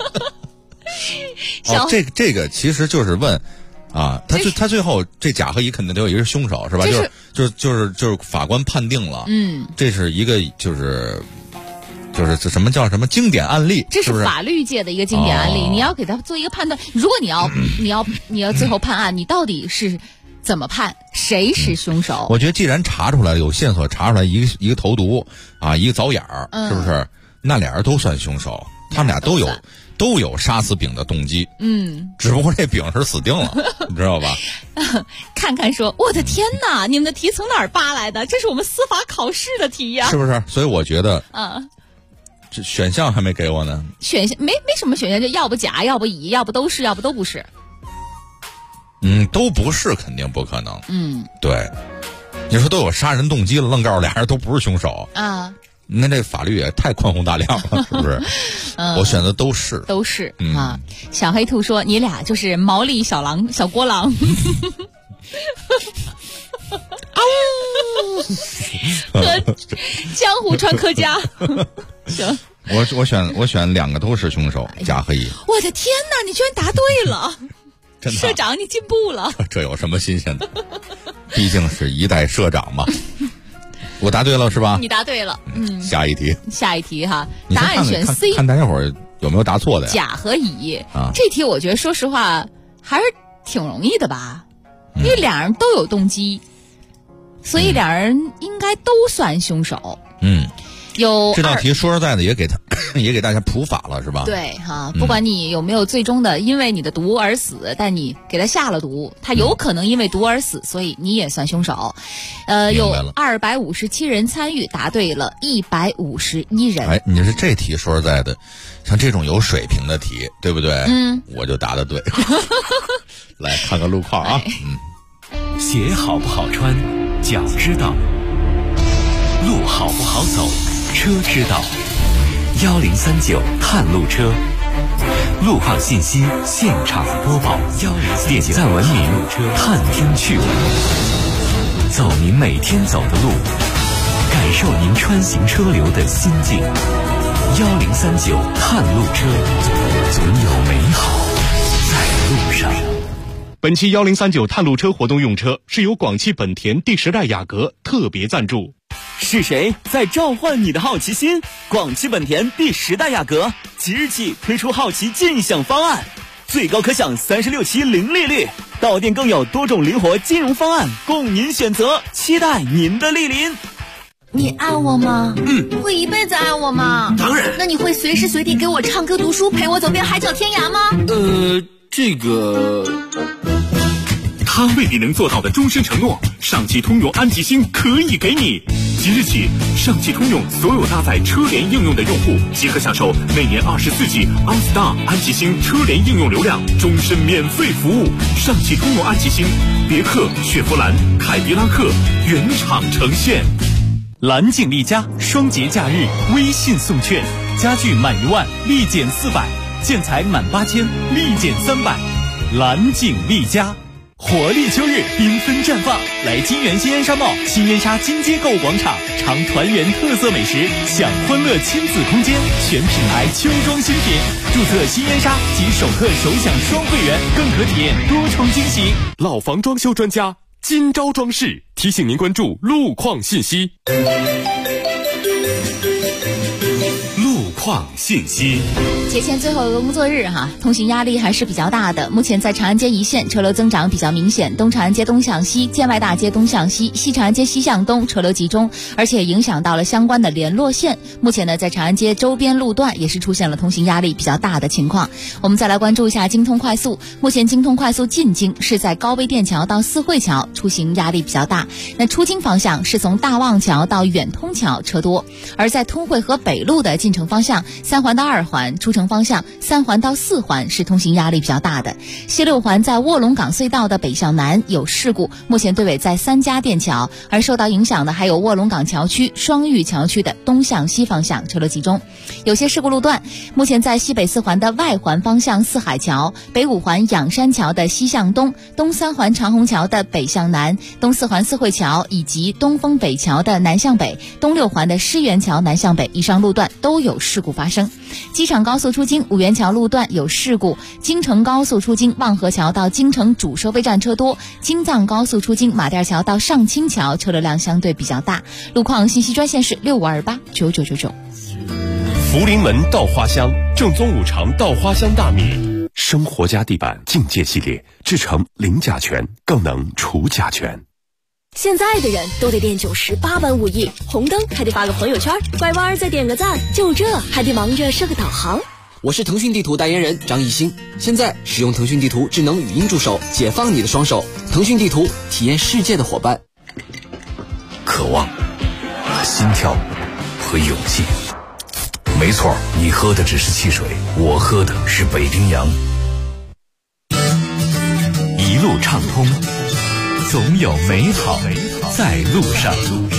这个其实就是问。他最后这甲和乙肯定都有一个凶手，是吧？就是法官判定了，这是一个就是什么叫什么经典案例？ 这是法律界的一个经典案例，你要给他做一个判断。如果你要最后判案，你到底是怎么判？谁是凶手？ 我觉得既然查出来有线索，查出来一个投毒一个凿眼儿，是不是？那俩人都算凶手，他们俩都有杀死丙的动机，只不过这丙是死定了，你知道吧？ 看看说，我的天哪，你们的题从哪儿扒来的？这是我们司法考试的题呀， 是不是？所以我觉得，这选项还没给我呢。 选项没什么选项，就要不甲，要不乙，要不都是，要不都不是。 都不是，肯定不可能。对，你说都有杀人动机了，愣告诉俩人都不是凶手啊？ 那这法律也太宽宏大量了，是不是？我选择都是啊。小黑兔说：“你俩就是毛利小郭狼。”和江户川客家。行， 我选2个都是凶手，甲和乙。 我的天哪，你居然答对了！ 真的， 社长你进步了。 这有什么新鲜的？毕竟是一代社长嘛。我答对了是吧？ 你答对了， 下一题哈，答案选 C。 看大家伙儿有没有答错的呀？ 甲和乙这题我觉得说实话还是挺容易的吧，因为2人都有动机，所以2人应该都算凶手。 有这道题说实在的也给也给大家普法了，是吧？ 对哈，不管你有没有最终的因为你的毒而死，但你给他下了毒，他有可能因为毒而死，所以你也算凶手。有257人参与，答对了151人。 哎，你是这题说实在的，像这种有水平的题，对不对？我就答得对。来看看路况啊。 鞋好不好穿，脚知道；路好不好走，车知道。1039探路车，路况信息现场播报，点赞文明，探听趣闻，走您每天走的路，感受您穿行车流的心境。1039探路车，总有美好在路上。 本期1039探路车活动用车是由广汽本田第10代雅阁特别赞助。 是谁在召唤你的好奇心？广汽本田第10代雅阁即日起推出好奇尽享方案，最高可享36期零利率，到店更有多种灵活金融方案供您选择，期待您的莅临。 你爱我吗？会一辈子爱我吗？ 当然。 那你会随时随地给我唱歌读书，陪我走遍海角天涯吗？ 这个他未必能做到的终身承诺，上汽通用安吉星可以给你。即日起，上汽通用所有搭载车联应用的用户即可享受每年24G OnStar 安吉星车联应用流量，终身免费服务。上汽通用安吉星，别克、雪佛兰、凯迪拉克原厂呈现。 蓝景丽家双节假日微信送券，家具满1万立减400，建材满8000立减300。蓝景丽家。活力秋日缤纷绽放，来金源新烟沙贸新烟沙金街购物广场，尝团圆特色美食，享欢乐亲子空间，全品牌秋装新品。注册新烟沙及首客首享双会员，更可体验多重惊喜。 老房装修专家金招装饰提醒您关注路况信息。 路况信息。 节前最后一个工作日通行压力还是比较大的。目前在长安街一线车流增长比较明显，东长安街东向西、建外大街东向西、西长安街西向东车流集中，而且影响到了相关的联络线。目前呢，在长安街周边路段也是出现了通行压力比较大的情况。我们再来关注一下京通快速。目前京通快速进京是在高碑店桥到四惠桥出行压力比较大，那出京方向是从大望桥到远通桥车多，而在通惠河北路的进城方向3环到2环，出城方向3环到4环是通行压力比较大的。西6环在卧龙岗隧道的北向南有事故，目前队尾在3家店桥，而受到影响的还有卧龙岗桥区、双峪桥区的东向西方向车流集中。有些事故路段目前在西北4环的外环方向四海桥、北5环仰山桥的西向东、东3环长虹桥的北向南、东4环四惠桥以及东风北桥的南向北、东6环的狮园桥南向北，以上路段都有事故发生。机场高速出京五元桥路段有事故，京承高速出京望河桥到京承主收费站车多，京藏高速出京马甸桥到上清桥车流量相对比较大。路况信息专线是65289999。 福临门稻花香，正宗5常稻花香大米，生活家地板境界系列，制成零甲醛，更能除甲醛。 现在的人都得练98般武艺，红灯还得发个朋友圈，拐弯再点个赞，就这还得忙着设个导航。 我是腾讯地图代言人张艺兴，现在使用腾讯地图智能语音助手，解放你的双手。腾讯地图，体验世界的伙伴。 渴望和心跳和勇气，没错，你喝的只是汽水，我喝的是北冰洋。 一路畅通，总有美好在路上。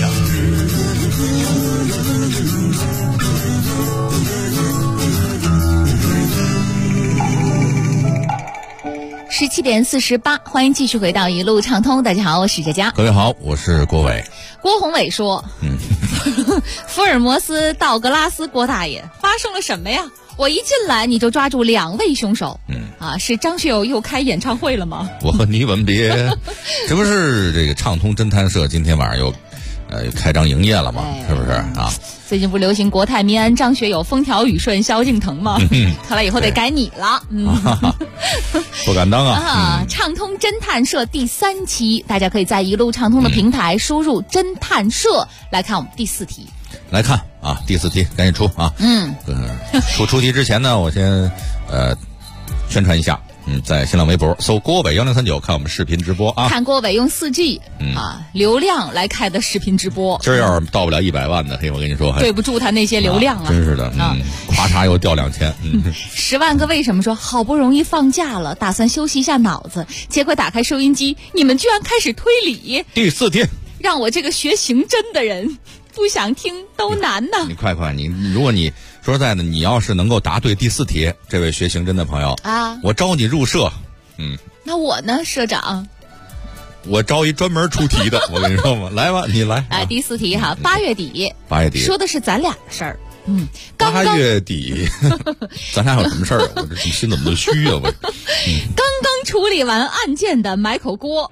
17点48，欢迎继续回到一路畅通。大家好，我是佳佳。 各位好，我是郭伟。 郭宏伟说：“福尔摩斯道格拉斯郭大爷，发生了什么呀？我一进来你就抓住2位凶手。是张学友又开演唱会了吗？ 我和你吻别，这不是这个畅通侦探社今天晚上又开张营业了吗？是不是啊？ 最近不流行国泰民安张学友风调雨顺萧敬腾吗？看来以后得改你了。 不敢当啊！ 畅通侦探社第3期，大家可以在一路畅通的平台输入侦探社来看我们第4题。 来看啊，第4题赶紧出啊。出题之前呢，我先宣传一下。在新浪微博搜郭伟1039看我们视频直播啊。 看郭伟用4G 流量来开的视频直播。 今儿要是到不了100万的，嘿，我跟你说， 对不住他那些流量啊。 真是的，咔嚓又掉2000。 10万个为什么说好不容易放假了，打算休息一下脑子，结果打开收音机，你们居然开始推理。 第4题， 让我这个学刑侦的人不想听都难呐。 你快，如果你说实在的，你要是能够答对第4题，这位学刑侦的朋友啊，我招你入社。 那我呢，社长？ 我招一专门出题的，我跟你说嘛，来吧，你来。 第4题哈，8月底说的是咱俩的事儿。 8月底，咱俩有什么事儿啊？我这心怎么都虚啊？我刚刚处理完案件的买口锅，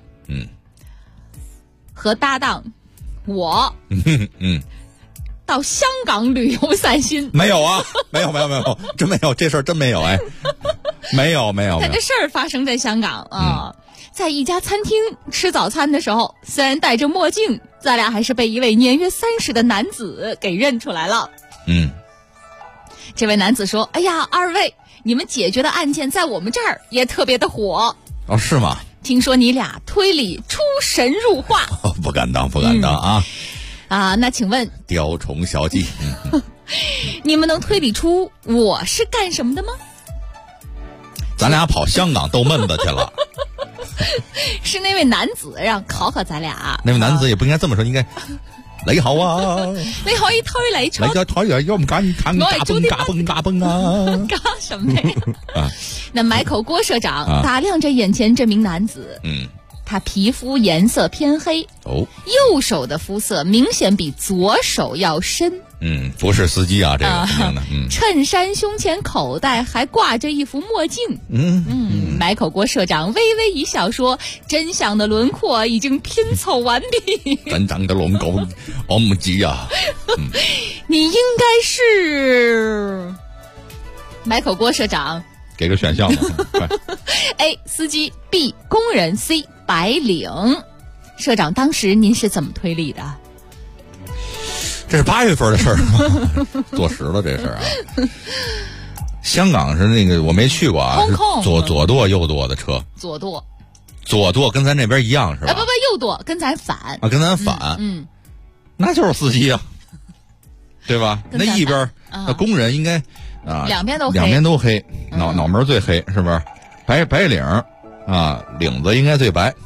和搭档我，到香港旅游散心。 没有啊，没有，真没有，这事儿真没有，哎，没有。 但这事儿发生在香港啊，在一家餐厅吃早餐的时候，虽然戴着墨镜，咱俩还是被一位年约30的男子给认出来了。这位男子说：“哎呀，二位，你们解决的案件在我们这儿也特别的火。” 哦，是吗？ 听说你俩推理出神入化。 不敢当啊。 那请问雕虫小技， 你们能推理出我是干什么的吗？ 咱俩跑香港逗闷子去了。 是那位男子让考咱俩。 那位男子也不应该这么说，应该你好啊， 你可以推理出。 你推理，我唔敢嘎嘣啊！ 嘎什么呀？那买口锅社长打量着眼前这名男子，他皮肤颜色偏黑，右手的肤色明显比左手要深。 不是司机啊，这个肯定的。 衬衫胸前口袋还挂着一副墨镜。买口锅社长微微一笑说：“真相的轮廓已经拼凑完毕。” 真正的轮廓，我唔知啊。 你应该是买口锅社长。 给个选项吧。 A 司机 ，B 工人 ，C 白领。社长，当时您是怎么推理的？ 这是8月份的事儿吗？坐实了这事儿啊。香港是那个我没去过啊，是左舵右舵的车。左舵跟咱这边一样是吧？ 不，右舵跟咱反啊，跟咱反。那就是司机啊，对吧？那一边那工人应该啊，两边都黑，脑门最黑是不是？白领啊，领子应该最白。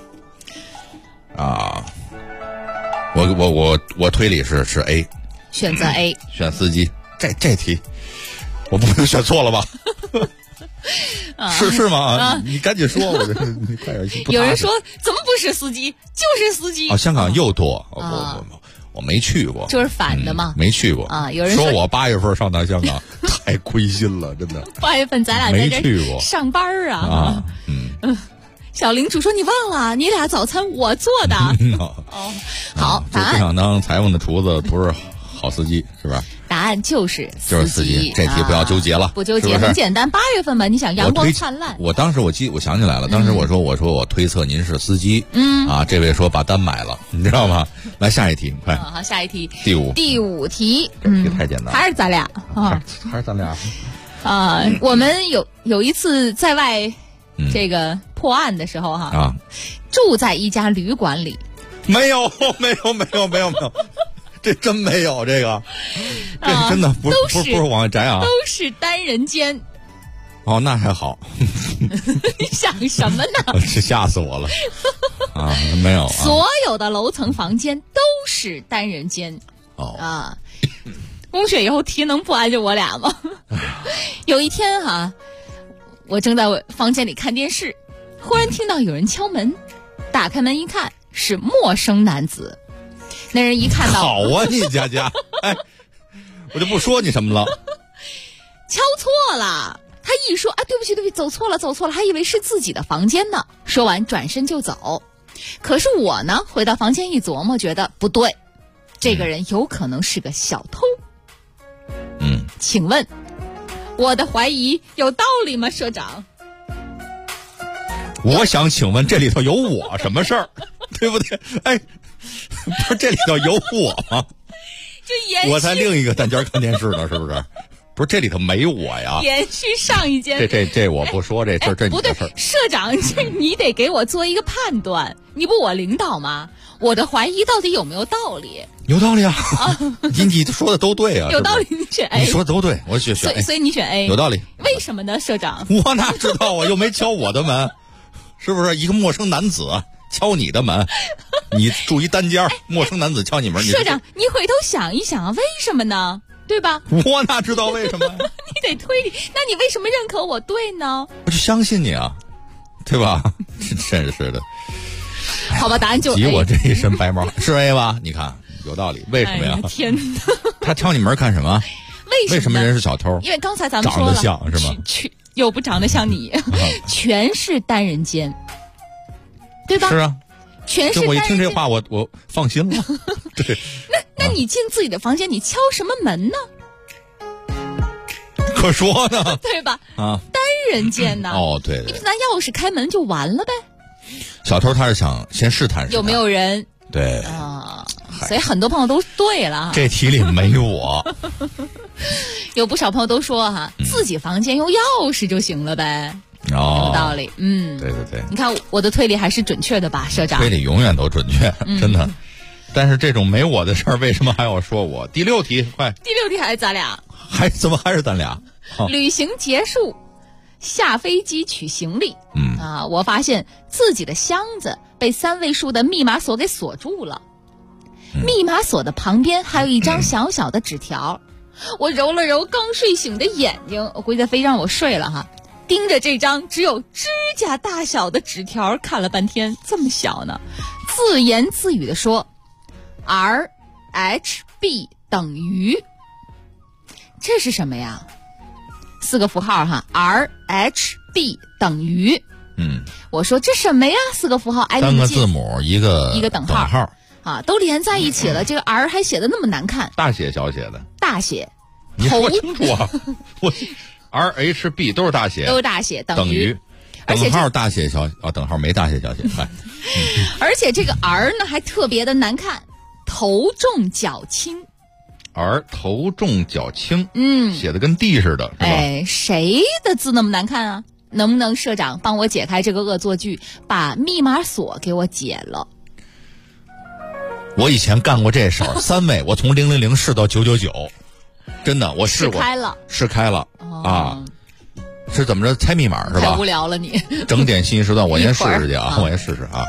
我推理是 A， 选择 A， 选司机。这题我不能选错了吧？是吗？你赶紧说，你快点。 有人说怎么不是司机，就是司机。 香港右舵，我没去过， 就是反的嘛， 没去过啊。有人说我8月份上趟香港太亏心了，真的。 8月份咱俩在这上班啊。小领主说：“你忘了，你俩早餐我做的。”好，答案。 不想当裁缝的厨子，不是好司机，是吧？ 答案就是司机。这题不要纠结了， 不纠结，很简单。8月份嘛，你想阳光灿烂。 我当时我想起来了，当时我说我推测您是司机。这位说把单买了，你知道吗？来下一题，快。 好，下一题。 第五题。这太简单了。 还是咱俩还是咱俩。 我们有一次在外这个破案的时候住在一家旅馆里。 没有，这真没有这个，这真的不是往外摘啊， 都是单人间。 那还好。 你想什么呢？ 是吓死我了啊！没有， 所有的楼层房间都是单人间。公选以后题能不安就我俩吗？有一天我正在房间里看电视，忽然听到有人敲门，打开门一看是陌生男子。那人一看到， 好啊，你佳，哎，我就不说你什么了。 敲错了，他一说对不起，走错了，还以为是自己的房间呢。说完转身就走。可是我呢，回到房间一琢磨，觉得不对，这个人有可能是个小偷。请问我的怀疑有道理吗，社长？ 我想请问这里头有我什么事儿，对不对？哎，不是这里头有我吗？ 就也我在另一个单间看电视呢，是不是？不是这里头没我呀。 延续上一间。 这我不说，这这不对，社长，这你得给我做一个判断，你不我领导吗？我的怀疑到底有没有道理？ 有道理啊！你说的都对啊， 有道理，你选 A。 你说的都对，我选 A， 所以你选 A， 有道理。 为什么呢，社长？ 我哪知道啊，又没敲我的门，是不是？一个陌生男子敲你的门，你住一单间，陌生男子敲你门， 社长，你回头想一想啊，为什么呢？对吧？ 我哪知道为什么呀？ 你得推理，那你为什么认可我对呢？ 我就相信你啊，对吧？真是的。 好吧，答案就 A。 挤我这一身白毛是 A 吧？你看有道理，为什么呀？ 天哪！ 他敲你门干什么？为什么人是小偷？ 因为刚才咱们说了， 长得像是吗？ 又不长得像你，全是单人间，对吧？ 是啊， 全是单人间。 我一听这话，我放心了。对。 那你进自己的房间，你敲什么门呢？ 可说呢， 对吧？ 啊， 单人间呢？ 哦，对， 你拿钥匙开门就完了呗。 小偷他是想先试探有没有人， 对啊，所以很多朋友都对了。 这题里没我， 有不少朋友都说哈，自己房间用钥匙就行了呗。 哦， 有道理， 对。 你看我的推理还是准确的吧，社长？ 推理永远都准确，真的。但是这种没我的事儿，为什么还要说我？第6题，快！ 第6题还是咱俩？ 怎么还是咱俩？ 旅行结束，下飞机取行李。我发现自己的箱子被3位数的密码锁给锁住了。密码锁的旁边还有一张小小的纸条。我揉了揉刚睡醒的眼睛，我估计非让我睡了哈。盯着这张只有指甲大小的纸条看了半天，这么小呢，自言自语地说。RHB 等于，这是什么呀？4个符号哈 ，RHB 等于，我说这什么呀？4个符号，3 个字母，一个等号啊，都连在一起了。这个 R 还写的那么难看， 大写小写的？ 大写。 你说清楚啊！我 RHB 都是大写，等于。等号大写小等号没大写小写。 而且这个 R 呢还特别的难看。头重脚轻， 头重脚轻，写的跟地似的，是吧？ 哎，谁的字那么难看啊？能不能社长帮我解开这个恶作剧，把密码锁给我解了？ 我以前干过这事儿，3位，我从000试到999，真的，我试过，试开了啊！是怎么着？猜密码是吧？ 太无聊了你。 整点信息时段，我先试试去啊！我先试试啊。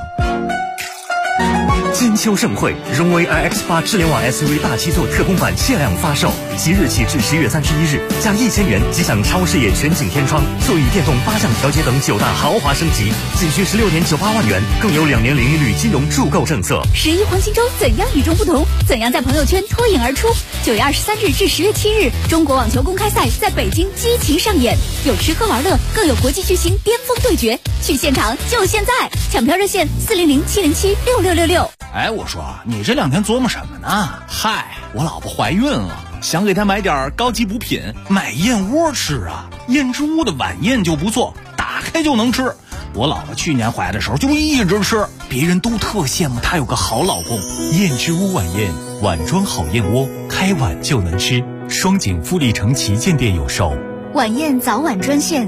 金秋盛会，荣威 iX8 智联网 SUV 大7座特供版限量发售，即日起至10月31日，加1000元即享超视野全景天窗、座椅电动8项调节等9大豪华升级，仅需16.98万元，更有2年零利率金融助购政策。 11黄金周怎样与众不同？怎样在朋友圈脱颖而出？9月23日至10月7日，中国网球公开赛在北京激情上演，有吃喝玩乐，更有国际巨星巅峰对决。去现场就现在，抢票热线400-707-6666。 哎，我说你这2天琢磨什么呢？嗨，我老婆怀孕了，想给她买点高级补品，买燕窝吃啊。燕之屋的晚宴就不错，打开就能吃。我老婆去年怀的时候就一直吃，别人都特羡慕她有个好老公。 燕之屋晚宴，碗装好燕窝，开碗就能吃。双井富力城旗舰店有售。 晚宴早晚专线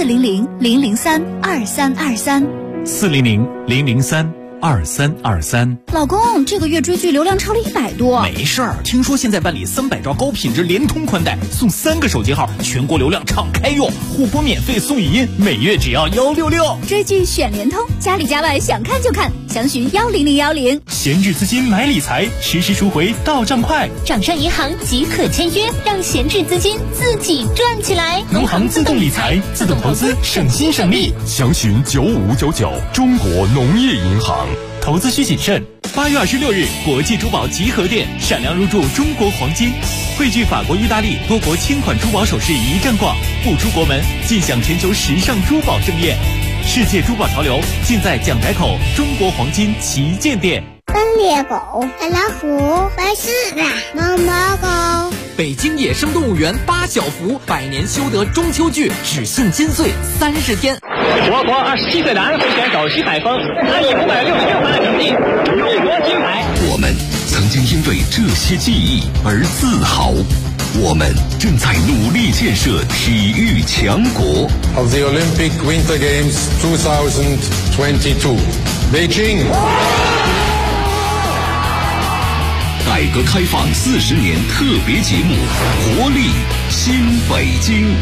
400-003-2323。 400-003-2323。 老公，这个月追剧流量超了100多。 没事儿，听说现在办理300兆高品质联通宽带，送3个手机号，全国流量敞开用，互播免费送语音，每月只要166。 追剧选联通，家里家外想看就看，详询10010。 闲置资金买理财，实时赎回到账快。 掌上银行即可签约，让闲置资金自己赚起来。 农行自动理财，自动投资，省心省力。详询9599，中国农业银行。 投资需谨慎。8月26日，国际珠宝集合店闪亮入驻中国黄金，汇聚法国、意大利多国千款珠宝首饰一站逛，不出国门尽享全球时尚珠宝盛宴。世界珠宝潮流尽在蒋改口中国黄金旗舰店。 猎狗、老虎、白狮子、毛毛狗。 北京野生动物园8小福百年修得中秋剧只限金穗30天。 我国27岁男会选手徐海峰，他以566万成绩勇夺金牌。 我们曾经经因为这些记忆而自豪。我们正在努力建设体育强国。 Of the Olympic Winter Games 2022, Beijing。 改革开放40年特别节目，活力新北京。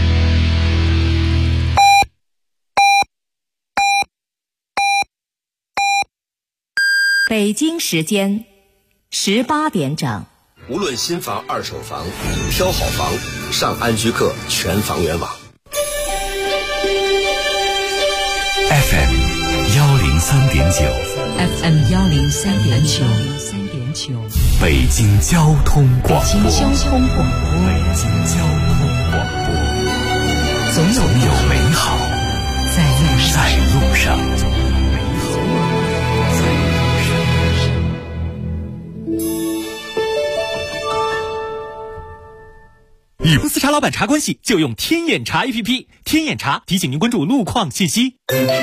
北京时间18点整。 无论新房、二手房，挑好房，上安居客全房源网。 FM 103.9 103.9， 北京交通广播。 北京交通广播， 总有美好在路上。 与公司茶老板茶关系，就用天眼茶 APP。天眼茶提醒您关注路况信息。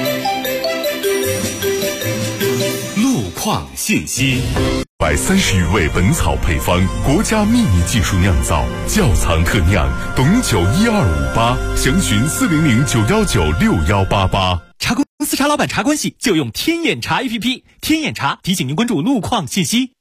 路况信息 ，130余味本草配方，国家秘密技术酿造，窖藏特酿，董酒1258，详询400-919-6188。 茶公司茶老板茶关系，就用天眼茶 APP。天眼茶提醒您关注路况信息。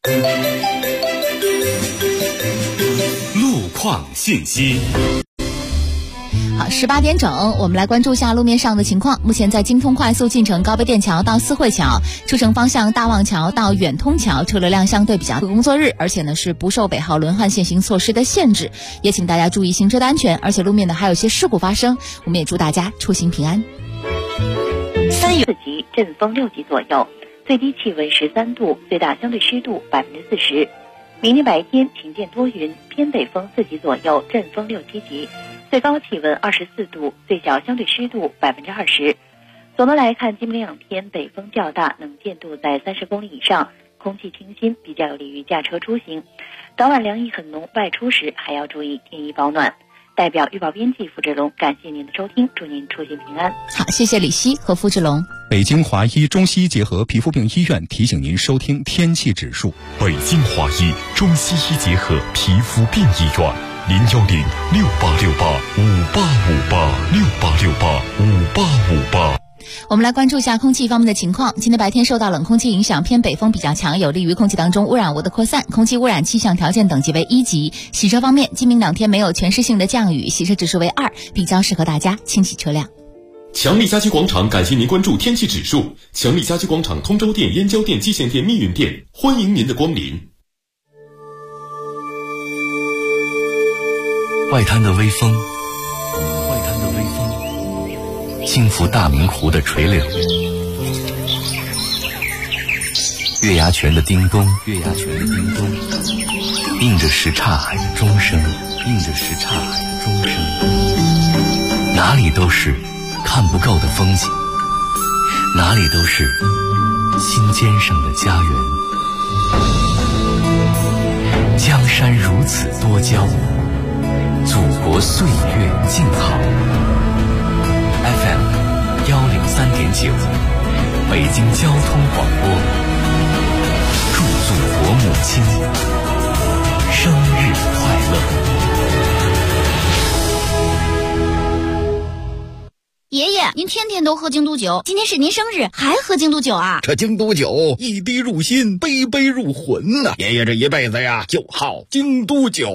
路况信息。 好，18点整，我们来关注一下路面上的情况。目前在京通快速进城高碑店桥到四惠桥，出城方向大望桥到远通桥车流量相对比较。工作日，而且呢是不受北号轮换限行措施的限制，也请大家注意行车的安全。而且路面呢还有些事故发生，我们也祝大家出行平安。 3月4级，阵风6级左右，最低气温13度，最大相对湿度40%。明天白天晴间多云，偏北风4级左右，阵风6、7级，最高气温24度，最小相对湿度20%。总的来看，今明两天北风较大，能见度在30公里以上，空气清新，比较有利于驾车出行。早晚凉意很浓，外出时还要注意添衣保暖。代表预报编辑付志龙，感谢您的收听，祝您出行平安。 好，谢谢李希和付志龙。 北京华医中西医结合皮肤病医院提醒您收听天气指数。 北京华医中西医结合皮肤病医院，010-6868-5858，6868-5858。 我们来关注一下空气方面的情况。今天白天受到冷空气影响，偏北风比较强，有利于空气当中污染物的扩散，空气污染气象条件等级为1级。洗车方面，今明两天没有全市性的降雨，洗车指数为2，比较适合大家清洗车辆。 强力家居广场感谢您关注天气指数。强力家居广场通州店、燕郊店、蓟县店、密云店，欢迎您的光临。 外滩的微风，轻拂大明湖的垂柳，月牙泉的叮咚，映着什刹海的钟声，哪里都是看不够的风景，哪里都是心尖上的家园。江山如此多娇，祖国岁月静好。FM 103.9，北京交通广播，祝祖国母亲生日快乐。 爷爷，您天天都喝京都酒，今天是您生日还喝京都酒啊？ 这京都酒一滴入心，杯杯入魂呐！爷爷这一辈子呀，就好京都酒。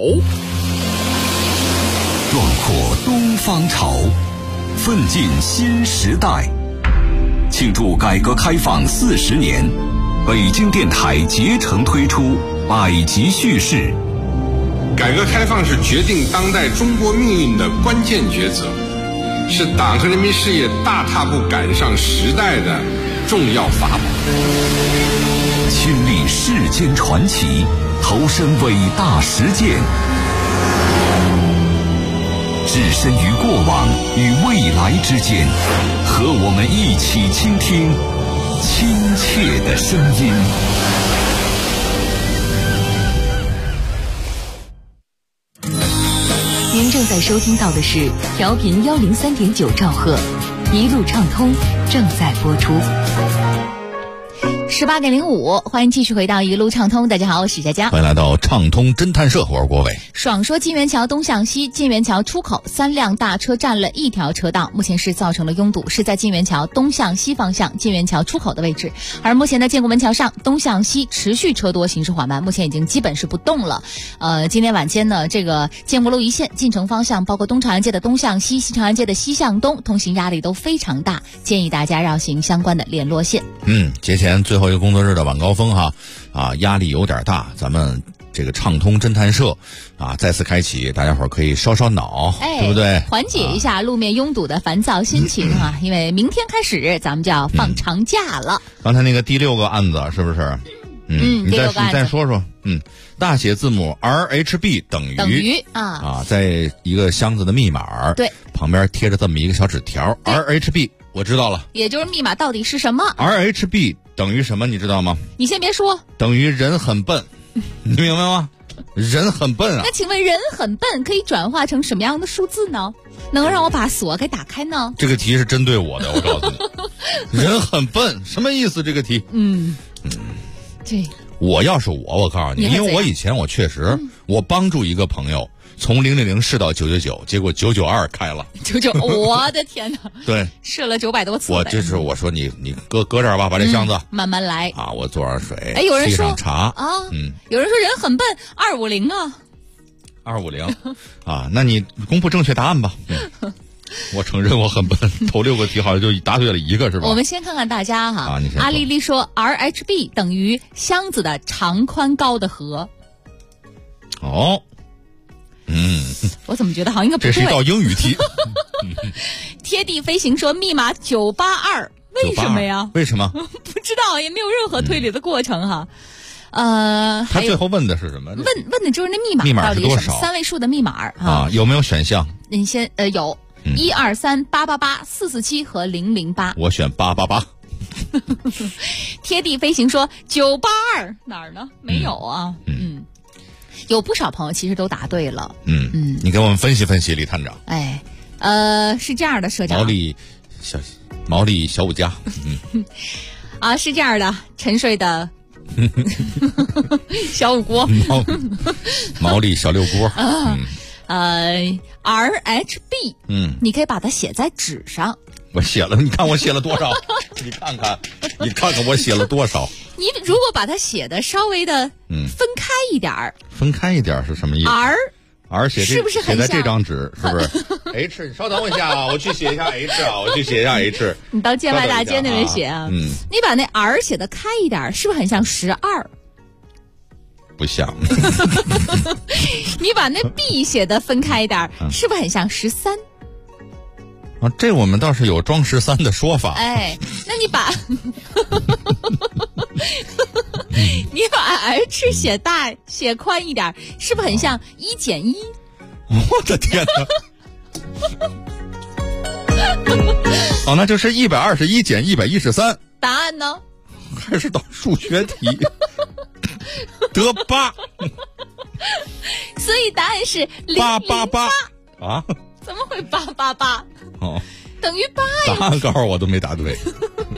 壮阔东方潮，奋进新时代。庆祝改革开放40年，北京电台竭诚推出百集叙事。 改革开放是决定当代中国命运的关键抉择，是党和人民事业大踏步赶上时代的重要法宝。 亲历世间传奇，投身伟大实践，置身于过往与未来之间，和我们一起倾听亲切的声音。 您正在收听到的是调频103.9兆赫，一路畅通正在播出。 18点05，欢迎继续回到一路畅通。大家好，我是佳佳， 欢迎来到畅通侦探社，我是郭伟。 爽说金源桥东向西，金源桥出口3辆大车占了一条车道，目前是造成了拥堵，是在金源桥东向西方向金源桥出口的位置。而目前的建国门桥上东向西持续车多，行驶缓慢，目前已经基本是不动了。今天晚间呢，这个建国路一线进城方向，包括东长安街的东向西、西长安街的西向东，通行压力都非常大，建议大家绕行相关的联络线。 节前最后一个工作日的晚高峰压力有点大，咱们这个畅通侦探社再次开启，大家伙儿可以烧烧脑，对不对？ 缓解一下路面拥堵的烦躁心情因为明天开始咱们就要放长假了。 刚才那个第6个案子是不是？你再说说。大写字母 RHB 等于在一个箱子的密码，对，旁边贴着这么一个小纸条 RHB， 我知道了， 也就是密码到底是什么 RHB 等于什么你知道吗？ 你先别说， 等于人很笨你明白吗？人很笨那请问人很笨可以转化成什么样的数字呢？能让我把锁给打开呢？ 这个题是针对我的，我告诉你人很笨什么意思？这个题对，我要是我告诉你，因为我以前我确实我帮助一个朋友从000试到999，结果992开了。 99，我的天哪！ 对， 试了900多次。 我说你搁这儿吧，把这箱子慢慢来我做上水， 有人说沏上茶有人说人很笨，250 250那你公布正确答案吧。我承认我很笨，头6个题好像就答对了1个，是吧？ 我们先看看大家阿丽丽说 RHB 等于箱子的长宽高的和。我怎么觉得好像应该不对？ 这是一道英语题。 贴地飞行说密码982，为什么呀？ 为什么？ 不知道，也没有任何推理的过程他最后问的是什么？ 问的就是那密码是多少？ 3位数的密码有没有选项？ 你先有12388884447和008。 我选888。 贴地飞行说982哪儿呢？没有有不少朋友其实都答对了。 你给我们分析分析，李探长。 是这样的，社长。 毛利小五家。 是这样的，沉睡的小五锅。 毛利小六锅。 RHB，你可以把它写在纸上。 我写了，你看我写了多少？你看看我写了多少？ 你如果把它写的稍微的分开一点儿， 分开一点是什么意思 ？R 写是不是很像写在这张纸？是不是 ？H， 你稍等我一下我去写一下 H 我去写一下 H。 你到建外大街那边写你把那 R 写的开一点，是不是很像12？ 不像。 你把那 B 写的分开一点，是不是很像13？ 这我们倒是有装13的说法。 那你把你把 H 写大写宽一点，是不是很像1减1？ 我的天哪！那就是121减113。 答案呢？ 还是道数学题。得8。 所以答案是 888。 怎么会888？等于8呀！ 答案告诉我都没答对。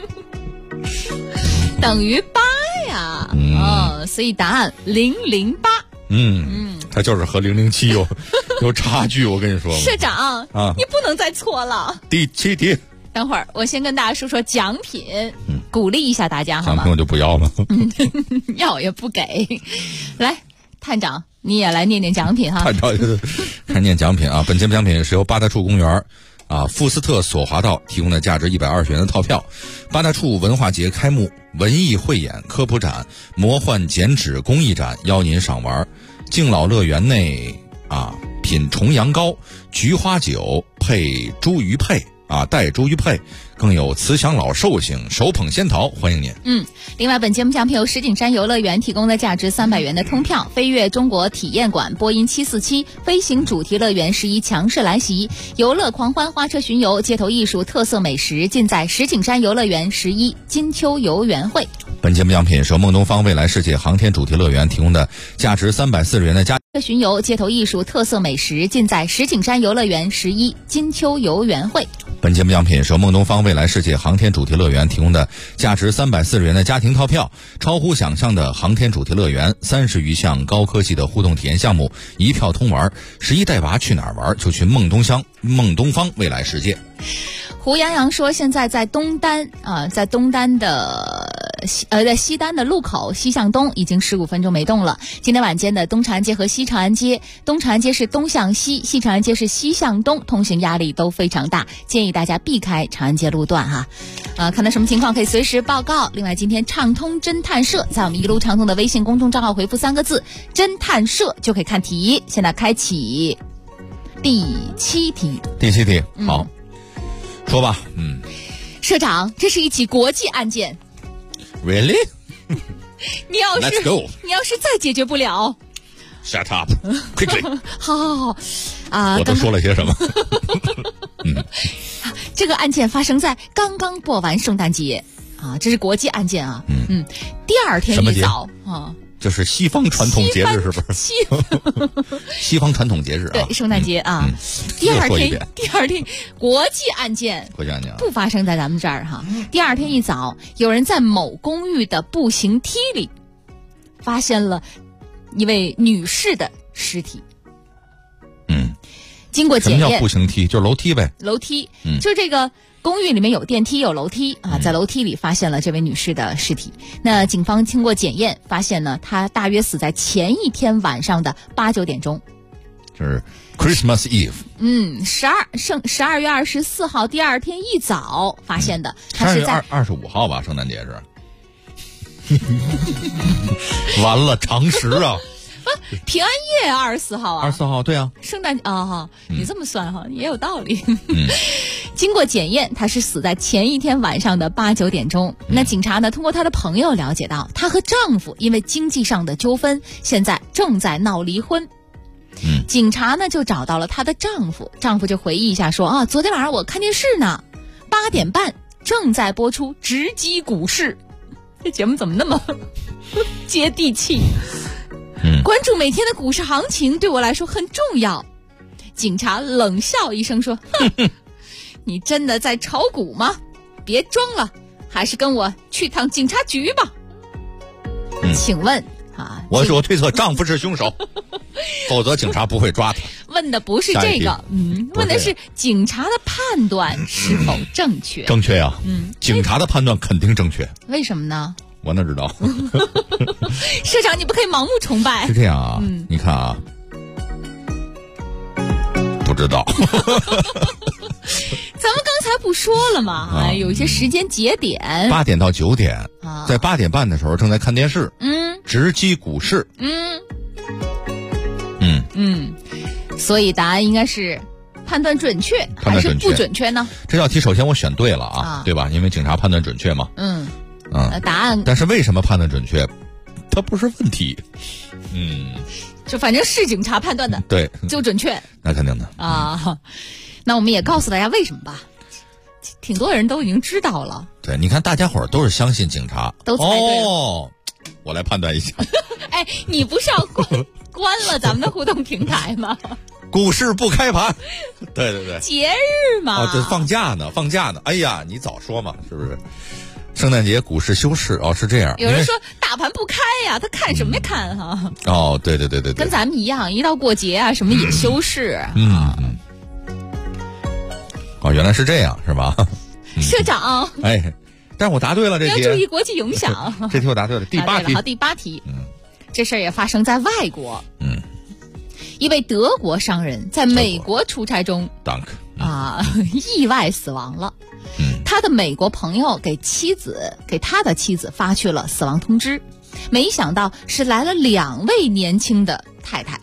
等于8呀！所以答案008。 它就是和007有差距，我跟你说。 社长你不能再错了。 第7题。 等会儿我先跟大家说说奖品，鼓励一下大家好吗？ 奖品我就不要了。 要也不给。来，探长你也来念念奖品探长看念奖品本节目奖品是由八大处公园富斯特索华道提供的价值120元的套票。八大处文化节开幕，文艺汇演、科普展、魔幻剪纸工艺展邀您赏玩。敬老乐园内品重阳糕、菊花酒配茱萸配带茱萸配，更有慈祥老寿星手捧仙桃，欢迎您。 另外本节目奖品由石景山游乐园提供的价值300元的通票，飞跃中国体验馆、波音747飞行主题乐园11强势来袭，游乐狂欢花车巡游、街头艺术特色美食尽在石景山游乐园11金秋游园会。 本节目奖品是由孟东方未来世界航天主题乐园提供的价值340元的巡游、街头艺术特色美食尽在石景山游乐园11金秋游园会。 本节目奖品是由孟东方未未来世界航天主题乐园提供的价值340元的家庭套票，超乎想象的航天主题乐园，30余项高科技的互动体验项目，一票通玩，11带娃去哪儿玩就去孟东方未来世界。 胡杨洋说，现在在东单在东单的在西单的路口西向东已经15分钟没动了。今天晚间的东长安街和西长安街，东长安街是东向西，西长安街是西向东，通行压力都非常大，建议大家避开长安街路段哈。看到什么情况可以随时报告。另外，今天畅通侦探社在我们一路畅通的微信公众账号回复3个字侦探社就可以看题。现在开启第7题。 第7题，好。说吧， 社长，这是一起国际案件。 Really？ 你要是再解决不了 ，Shut up， quickly。 好我都说了些什么？ 这个案件发生在刚刚过完圣诞节这是国际案件啊。第二天一早就是西方传统节日，是不是？西方传统节日对，圣诞节第二天国际案件不发生在咱们这儿哈。第二天一早，有人在某公寓的步行梯里发现了一位女士的尸体。经过检验， 什么叫步行梯？就是楼梯呗。 楼梯，就这个公寓里面有电梯有楼梯在楼梯里发现了这位女士的尸体。那警方经过检验发现呢，她大约死在前一天晚上的8、9点钟， 就是 Christmas Eve。 12月24号第二天一早发现的。她是在 25号吧，圣诞节是。完了，常识啊。 平安夜24号 24号，对啊， 圣诞你这么算也有道理。经过检验，她是死在前一天晚上的8、9点钟。那警察呢，通过她的朋友了解到，她和丈夫因为经济上的纠纷，现在正在闹离婚。警察呢就找到了她的丈夫，丈夫就回忆一下说昨天晚上我看电视呢，8点半正在播出直击股市。这节目怎么那么接地气？关注每天的股市行情对我来说很重要。警察冷笑一声说：“哼，你真的在炒股吗？别装了，还是跟我去趟警察局吧。”请问我推测丈夫是凶手，否则警察不会抓他。 问的不是这个，问的是警察的判断是否正确？ 正确呀，警察的判断肯定正确。 为什么呢？ 我哪知道？ 社长，你不可以盲目崇拜。 是这样啊，你看啊，不知道。 咱们刚才不说了吗？有一些时间节点 ，8点到9点，在8点半的时候正在看电视，直击股市， 所以答案应该是判断准确还是不准确呢？ 这道题首先我选对了对吧？因为警察判断准确嘛。 答案， 但是为什么判断准确？它不是问题。 就反正是警察判断的， 对， 就准确。 那肯定的那我们也告诉大家为什么吧。挺多人都已经知道了。 对，你看大家伙儿都是相信警察， 都猜对了。 我来判断一下。 你不是要关了咱们的互动平台吗？ 股市不开盘。对对对， 节日嘛。 对，放假呢。哎呀，你早说嘛，是不是？圣诞节股市休市是这样。 有人说大盘不开呀，他看什么呀看哈？ 对， 跟咱们一样，一到过节什么也休市。 原来是这样，是吧？ 社长， 但是我答对了这题。 要注意国际影响。 这题我答对了，第8题。 好，第8题。这事儿也发生在外国。一位德国商人在美国出差中意外死亡了。他的美国朋友给他的妻子发去了死亡通知，没想到是来了2位年轻的太太。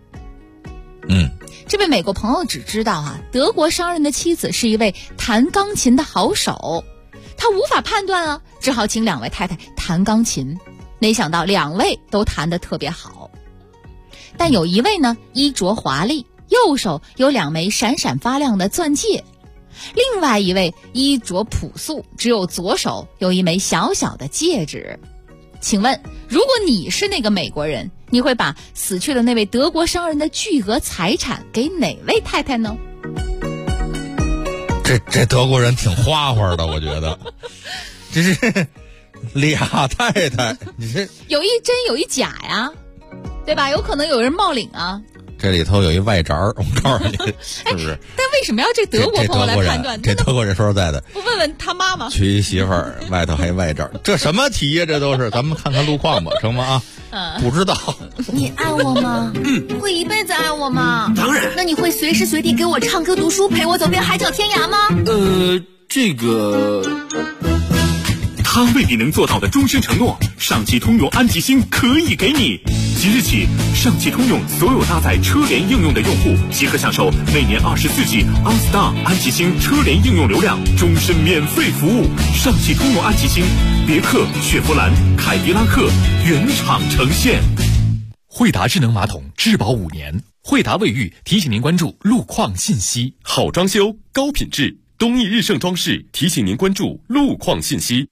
这位美国朋友只知道德国商人的妻子是一位弹钢琴的好手，他无法判断只好请2位太太弹钢琴。没想到2位都弹得特别好，但有一位呢衣着华丽，右手有2枚闪闪发亮的钻戒，另外一位衣着朴素，只有左手有1枚小小的戒指。请问，如果你是那个美国人，你会把死去的那位德国商人的巨额财产给哪位太太呢？ 这德国人挺花花的，我觉得，这是俩太太，你这有一真有一假呀，对吧？有可能有人冒领啊。 这里头有一外宅儿，我告诉你，是不是？ 但为什么要这德国朋友来判断？ 这德国人说实在的， 不问问他妈妈？ 娶一媳妇儿，外头还有外宅儿，这什么题呀？这都是，咱们看看路况吧，成吗？不知道。 你爱我吗？会一辈子爱我吗？ 当然。 那你会随时随地给我唱歌、读书，陪我走遍海角天涯吗？ 这个。 他为你能做到的终身承诺，上汽通用安吉星可以给你。即日起，上汽通用所有搭载车联应用的用户即可享受每年24G OnStar 安吉星车联应用流量，终身免费服务。上汽通用安吉星，别克、雪佛兰、凯迪拉克原厂呈现。 惠达智能马桶质保5年，惠达卫浴提醒您关注路况信息。 好装修，高品质。东义日盛装饰提醒您关注路况信息。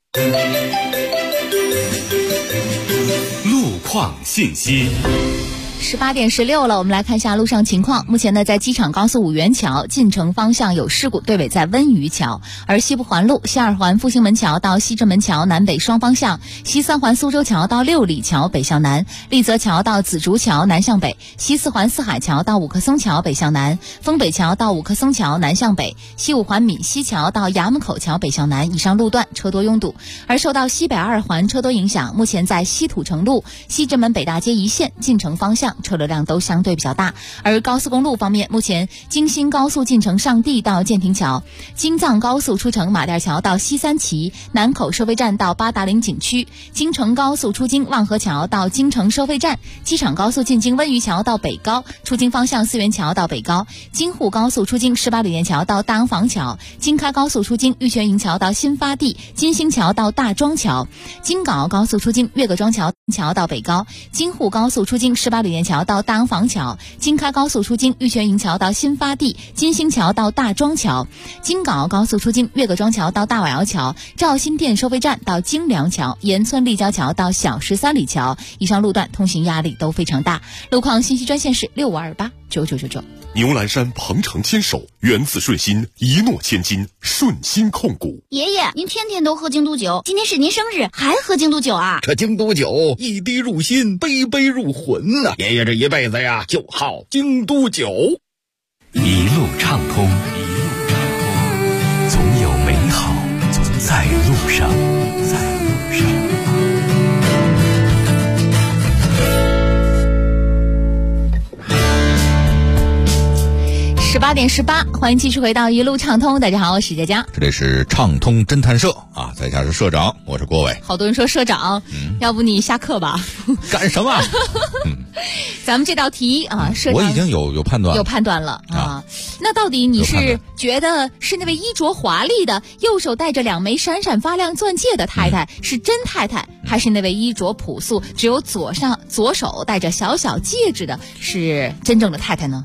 路况信息。 18点16了，我们来看一下路上情况。目前呢，在机场高速五元桥进城方向有事故，队尾在温榆桥；而西部环路西二环复兴门桥到西直门桥南北双方向，西三环苏州桥到六里桥北向南，立泽桥到紫竹桥南向北，西四环四海桥到五棵松桥北向南，丰北桥到五棵松桥南向北，西五环闽西桥到衙门口桥北向南，以上路段车多拥堵。而受到西北二环车多影响，目前在西土城路西直门北大街一线进城方向车流量都相对比较大。而高速公路方面，目前京新高速进城上地到建亭桥，京藏高速出城马甸桥到西三旗，南口收费站到八达岭景区，京承高速出京望河桥到京承收费站，机场高速进京温榆桥到北高，出京方向四元桥到北高，京沪高速出京18旅店桥到大洋坊桥，京开高速出京玉泉营桥到新发地，金星桥到大庄桥，京港澳高速出京岳各庄桥到北高，京沪高速出京18旅店桥到大洋坊桥，京开高速出京玉泉营桥到新发地，金星桥到大庄桥，京港澳高速出京岳各庄桥到大瓦窑桥，肇新店收费站到京梁桥，盐村立交桥到小13里桥，以上路段通行压力都非常大。路况信息专线是6528999999。 牛栏山鹏程牵手，源自顺心，一诺千金，顺心控股。 爷爷，您天天都喝京都酒，今天是您生日，还喝京都酒啊？ 这京都酒一滴入心，杯杯入魂呐！爷爷这一辈子呀，就好京都酒。 一路畅通，总有美好在路上。 18点18，欢迎继续回到一路畅通。大家好，我是佳佳， 这里是畅通侦探社啊，在下是社长，我是郭伟。 好多人说社长，要不你下课吧？ 干什么？ 咱们这道题啊，社长我已经有判断了， 有判断了啊。那到底你是觉得是那位衣着华丽的、右手戴着2枚闪闪发亮钻戒的太太是真太太，还是那位衣着朴素、只有左手戴着小小戒指的是真正的太太呢？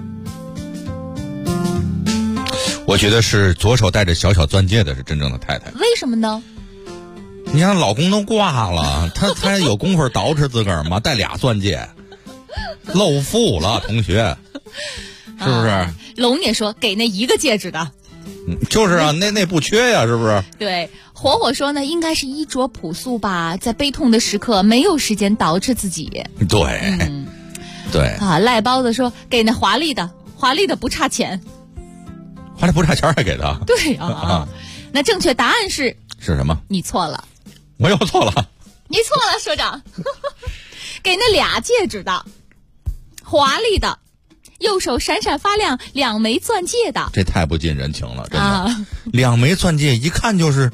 我觉得是左手戴着小小钻戒的是真正的太太。 为什么呢？ 你看老公都挂了，他有功夫捯饬自个儿吗？戴2钻戒，露富了，同学，是不是？ 龙也说给那一个戒指的， 就是啊，那不缺呀，是不是？ 对，火说呢，应该是衣着朴素吧，在悲痛的时刻没有时间捯饬自己。 对，对啊，赖包子说给那华丽的不差钱。 花了不差钱还给他？ 对啊，那正确答案是什么？ 你错了， 我又错了， 你错了，社长，给那2戒指的，华丽的，右手闪闪发亮2枚钻戒的， 这太不近人情了，真的。2枚钻戒一看就是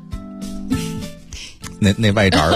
那外宅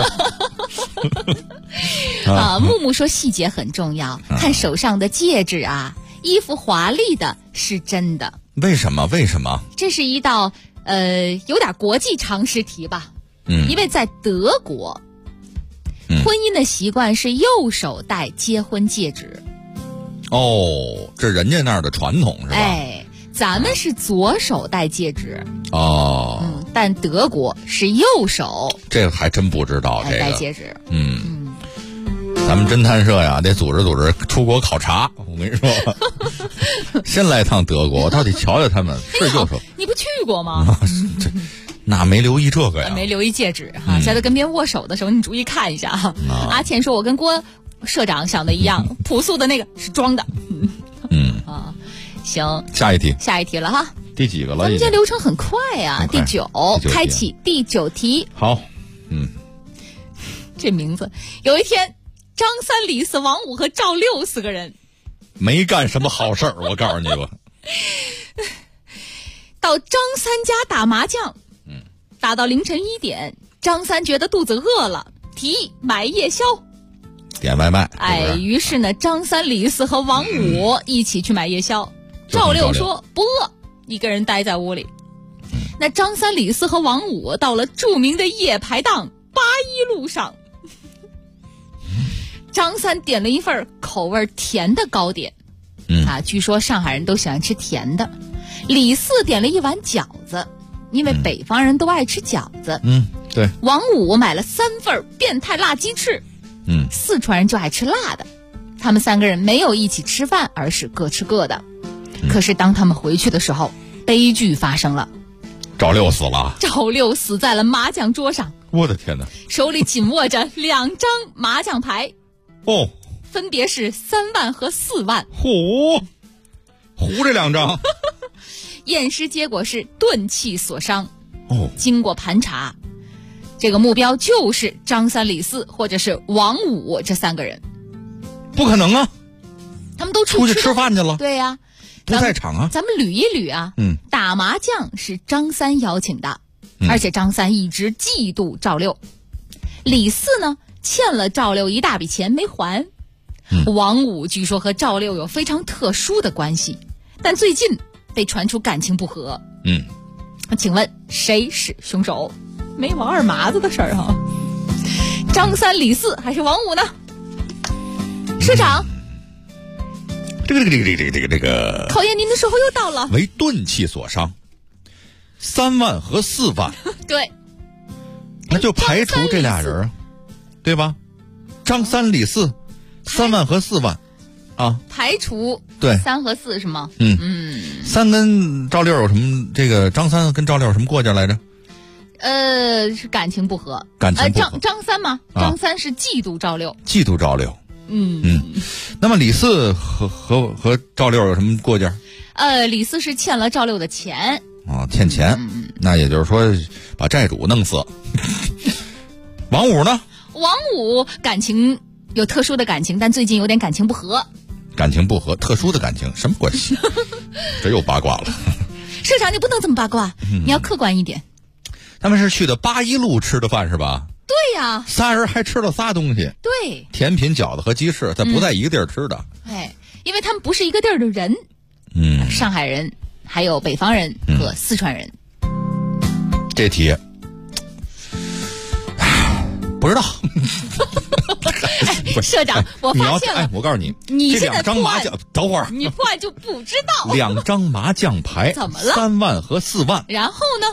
啊。木木说细节很重要，看手上的戒指啊，衣服华丽的是真的。 为什么？这是一道有点国际常识题吧。因为在德国，婚姻的习惯是右手戴结婚戒指。 哦，这人家那儿的传统是吧？ 哎，咱们是左手戴戒指。 哦， 但德国是右手。 这个还真不知道，这个戴戒指。 咱们侦探社呀，得组织组织出国考察。我跟你说，先来趟德国，到底瞧瞧他们是就说。 你不去过吗？ 那没留意这个呀， 没留意戒指哈。下次跟别人握手的时候，你注意看一下哈。阿倩说：“我跟郭社长想的一样，朴素的那个是装的。”行， 下一题了哈。 第几个了？ 咱们这流程很快啊，第九，开启第9题。 好， 这名字。有一天，张三、李四、王五和赵六4个人没干什么好事儿，我告诉你吧。 到张三家打麻将，打到凌晨1点，张三觉得肚子饿了，提议买夜宵， 点外卖。 于是呢，张三、李四和王五一起去买夜宵。赵六说不饿，一个人待在屋里。那张三、李四和王五到了著名的夜排档81路上。张三点了一份口味甜的糕点，据说上海人都喜欢吃甜的。李四点了一碗饺子，因为北方人都爱吃饺子。 对。 王五买了3份变态辣鸡翅，四川人就爱吃辣的。他们3个人没有一起吃饭，而是各吃各的。可是当他们回去的时候，悲剧发生了。 赵六死了。 赵六死在了麻将桌上。 我的天哪！ 手里紧握着2张麻将牌。分别是3万和4万。 胡这2张。 验尸结果是钝器所伤。经过盘查，这个目标就是张三、李四或者是王五这3个人。 不可能啊！ 他们都出去吃饭去了。 对呀， 不在场啊。 咱们捋一捋啊。打麻将是张三邀请的，而且张三一直嫉妒赵六。李四呢，欠了赵六一大笔钱没还。王五据说和赵六有非常特殊的关系，但最近被传出感情不和。请问谁是凶手？没王二麻子的事儿哈。张三、李四还是王五呢？社长， 这个考验您的时候又到了。 为钝器所伤，3万和4万。 对， 那就排除这俩人啊，对吧？张三、李四，3万和4万， 排除对 3和4是吗 ？3跟赵六有什么？这个张三跟赵六有什么过节来着？ 是感情不和。张三吗？张三是嫉妒赵六。 那么李四和赵六有什么过节？ 李四是欠了赵六的钱。 欠钱。那也就是说把债主弄死。王五呢？ 王五感情有特殊的感情，但最近有点感情不和。 特殊的感情什么关系？这又八卦了。 社长，你不能这么八卦，你要客观一点。 他们是去的81路吃的饭是吧？ 对呀。 仨人还吃了仨东西。 对。 甜品、饺子和鸡翅，他不在一个地儿吃的。 因为他们不是一个地儿的人。上海人，还有北方人和四川人。 这题不知道。 社长，我发现了。 我告诉你， 你这2张麻将，等会儿你破案就不知道。 2张麻将牌怎么了 ？3万和4万。 然后呢？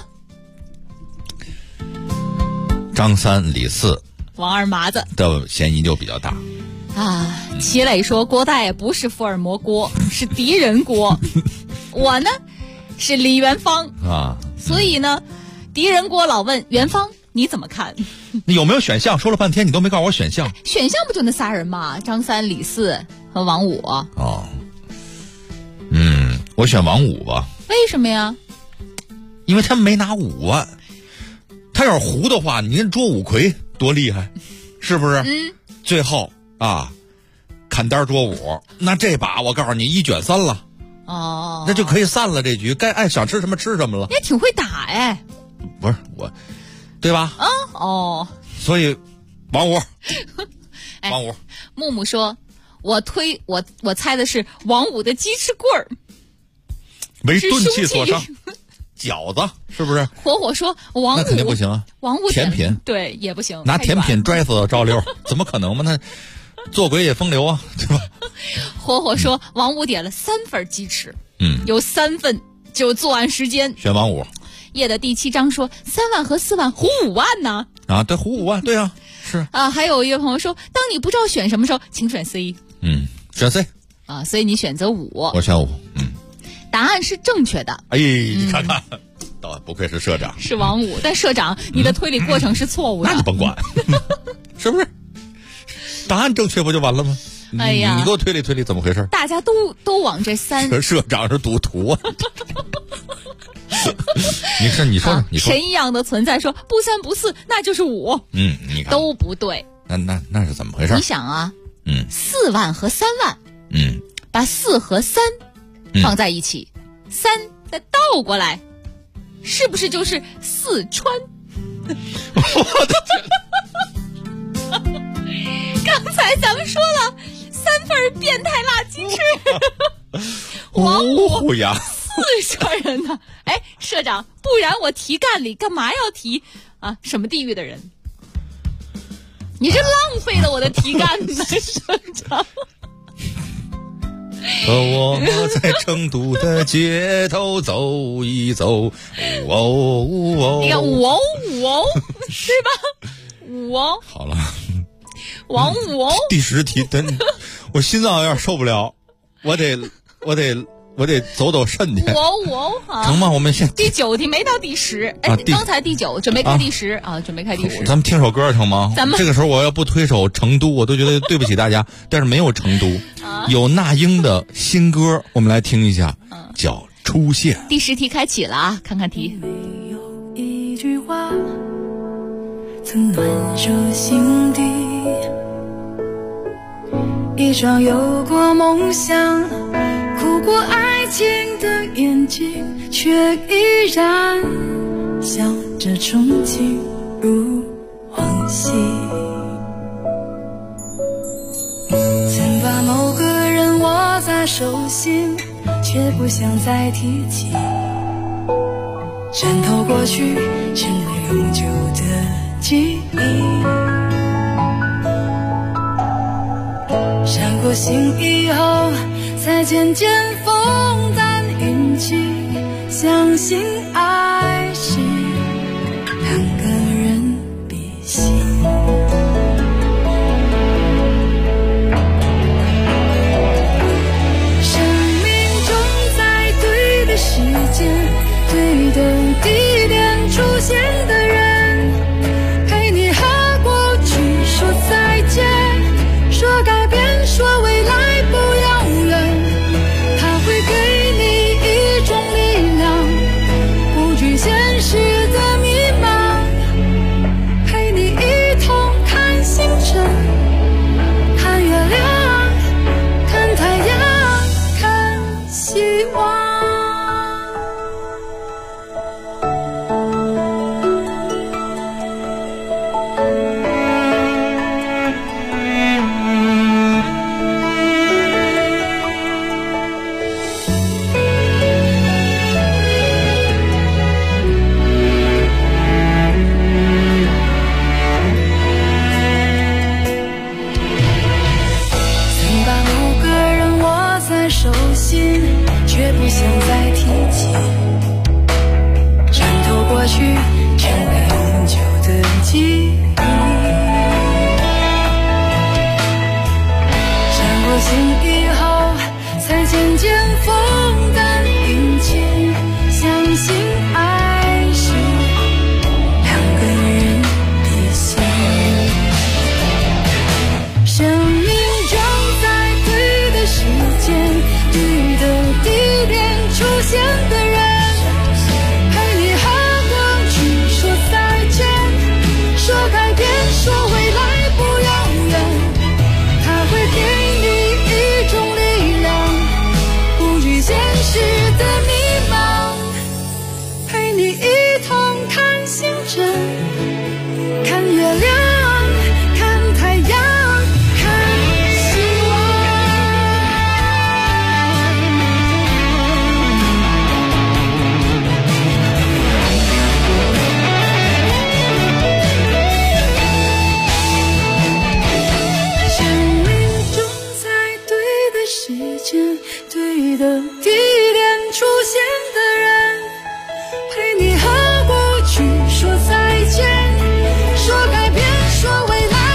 张三、李四、 王二麻子的嫌疑就比较大。 齐磊说郭大爷不是福尔摩郭，是敌人郭。我呢是李元芳所以呢，敌人郭老问元芳你怎么看？ 你有没有选项？说了半天你都没告诉我选项。 选项不就那仨人吗？张三、李四和王五。 我选王五吧。 为什么呀？ 因为他们没拿5万。他要是胡的话，你看捉五魁多厉害，是不是？最后砍单捉五，那这把我告诉你1卷3了。那就可以散了这局，该想吃什么吃什么了。 你也挺会打不是我，对吧？所以王五。王五。 木木说我猜的是王五的鸡翅棍儿， 为钝器所伤。饺子是不是？ 火火说王五那肯定不行啊。 王五甜品对也不行， 拿甜品拽死赵六，怎么可能嘛？那做鬼也风流啊，对吧？ 火火说王五点了3份鸡翅，有3份就作案时间。 选王五。 夜的第7章说3万和4万胡5万呢？ 对，胡5万，对啊， 是啊。还有一位朋友说，当你不知道选什么时候，请选 C。 选 C 啊，所以你选择5， 我选5。 答案是正确的。 哎，你看看，不愧是社长， 是王5。但社长，你的推理过程是错误的。 那你甭管，是不是？答案正确不就完了吗？ 哎呀， 你给我推理推理怎么回事？ 大家都往这3。 社长是赌徒啊！你说， 神一样的存在说不3不4，那就是5。 你看都不对。 那是怎么回事？ 你想啊，4万和3万，把4和3放在一起，3再倒过来，是不是就是四川？ 我的天！刚才咱们说了3份变态辣鸡翅，王5 呀 ，4川人呢？哎，社长，不然我提干里干嘛要提啊？什么地域的人？你这浪费了我的提干呢，社长。 和我在成都的街头走一走， 你看5是吧？5 好了， 王5 第10题，我心脏有点受不了，我得走肾去。 5 成吗？我们先第9题没到第10，刚才第9，准备开第10啊，准备开第10。 咱们听首歌成吗？ 咱们这个时候我要不推首《成都》，我都觉得对不起大家。但是没有成都，有那英的新歌，我们来听一下，叫《出现》。 第10题开启了啊，看看题。 没有一句话曾暖入心底，一双有过梦想哭过爱情的眼睛，却依然笑着憧憬如往昔。曾把某个人握在手心，却不想再提起，穿透过去成为永久的记忆。伤过心以后，才渐渐风淡云轻，相信爱是两个人比心。生命中在对的时间、对的地点出现的人，陪你和过去说再见，说改变，说未来不遥远。它会给你一种力量，不惧现实的迷茫，陪你一同看星辰，看月亮，看太阳，看希望。却不想再提起，穿透过去成为永久的记忆。伤过心以后，才渐渐风淡云轻，相信爱是两个人的心。生命中在对的时间、对的地点出现的人，陪你和过去说再见，说改变，说未来不遥远。它会给你一种力量，不惧现实的迷茫，陪你一同看星辰，看月亮，看太阳，对的地点出现的人，陪你和过去说再见，说改变，说未来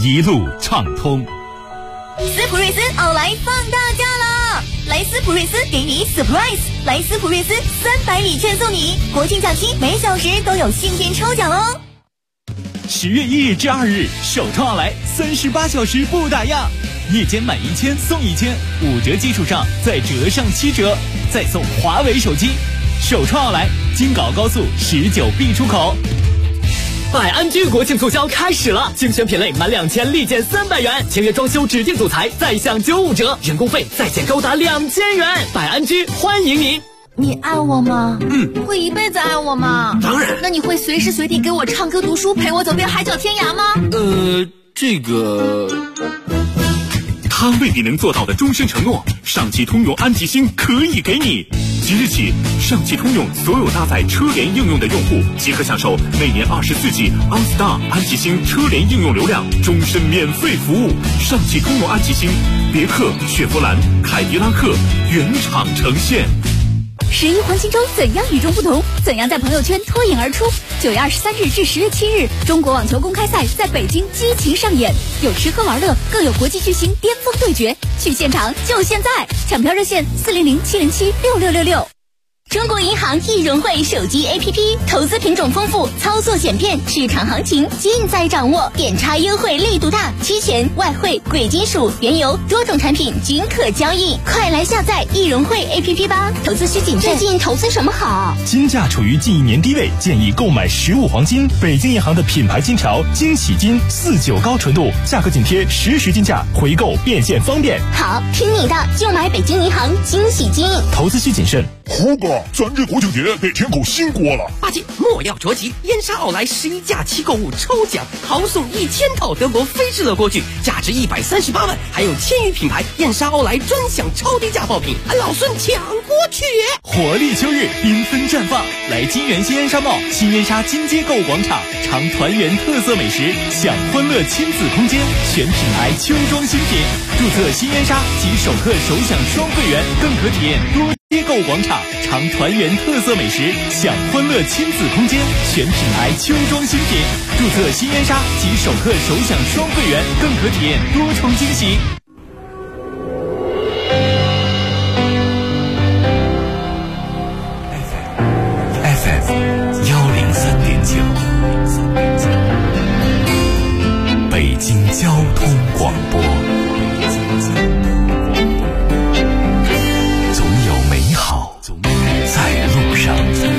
一路畅通。 斯普瑞斯奥莱放大假了，来斯普瑞斯给你 surprise， 来斯普瑞斯300礼券送你，国庆假期每小时都有幸运抽奖哦。 10月1日至2日，首创奥莱38小时不打烊，夜间满1000送1000，5折基础上再折上7折，再送华为手机。首创奥莱，京港高速19B 出口。 百安居国庆促销开始了，精选品类满2000立减300元，签约装修指定组材再享95折，人工费再减高达2000元。百安居欢迎您。 你爱我吗？会一辈子爱我吗？ 当然。 那你会随时随地给我唱歌读书，陪我走遍海角天涯吗？ 这个他未必能做到的终身承诺，上汽通用安吉星可以给你。即日起，上汽通用所有搭载车联应用的用户即可享受每年24G OnStar 安吉星车联应用流量，终身免费服务。上汽通用安吉星，别克、雪佛兰、凯迪拉克原厂呈现。 11黄金周怎样与众不同？怎样在朋友圈脱颖而出？9月23日至10月7日，中国网球公开赛在北京激情上演，有吃喝玩乐，更有国际巨星巅峰对决。去现场就现在，抢票热线400-707-6666。中国银行易融汇手机 APP， 投资品种丰富，操作简便，市场行情尽在掌握，点差优惠力度大，期权、外汇、贵金属、原油多种产品均可交易，快来下载易融汇 APP 吧！投资需谨慎，最近投资什么好？ 金价处于近1年低位，建议购买15黄金。北京银行的品牌金条惊喜金49高纯度，价格紧贴实时金价，回购变现方便。 好，听你的，就买北京银行惊喜金。 投资需谨慎。 胡哥，咱这国庆节得添口新锅了。 八戒莫要着急，燕莎奥莱11假期购物抽奖，豪送1000套德国飞智乐锅具，价值138万，还有1000余品牌燕莎奥莱专享超低价爆品，老孙抢过去！ 活力秋日，缤纷绽放，来金源新燕莎贸、新燕莎金街购物广场，尝团圆特色美食，享欢乐亲子空间，全品牌秋装新品，注册新燕莎及首客首享双会员，更可体验多街购物广场，尝团圆特色美食，享欢乐亲子空间，全品牌秋装新品，注册新燕莎及首客首享双会员，更可体验多重惊喜。 北京交通广播，总有美好在路上。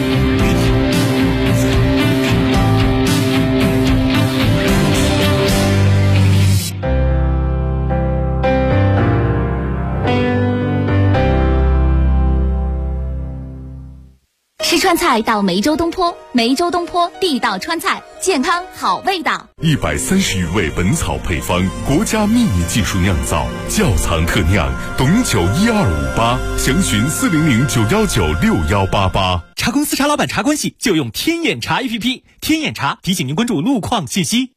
吃川菜到梅州东坡，梅州东坡地道川菜，健康好味道。 130余味本草配方，国家秘密技术酿造，窖藏特酿，董酒1258，详询400-919-6188。 茶公司茶老板茶关系就用天眼茶 APP， 天眼茶提醒您关注路况信息。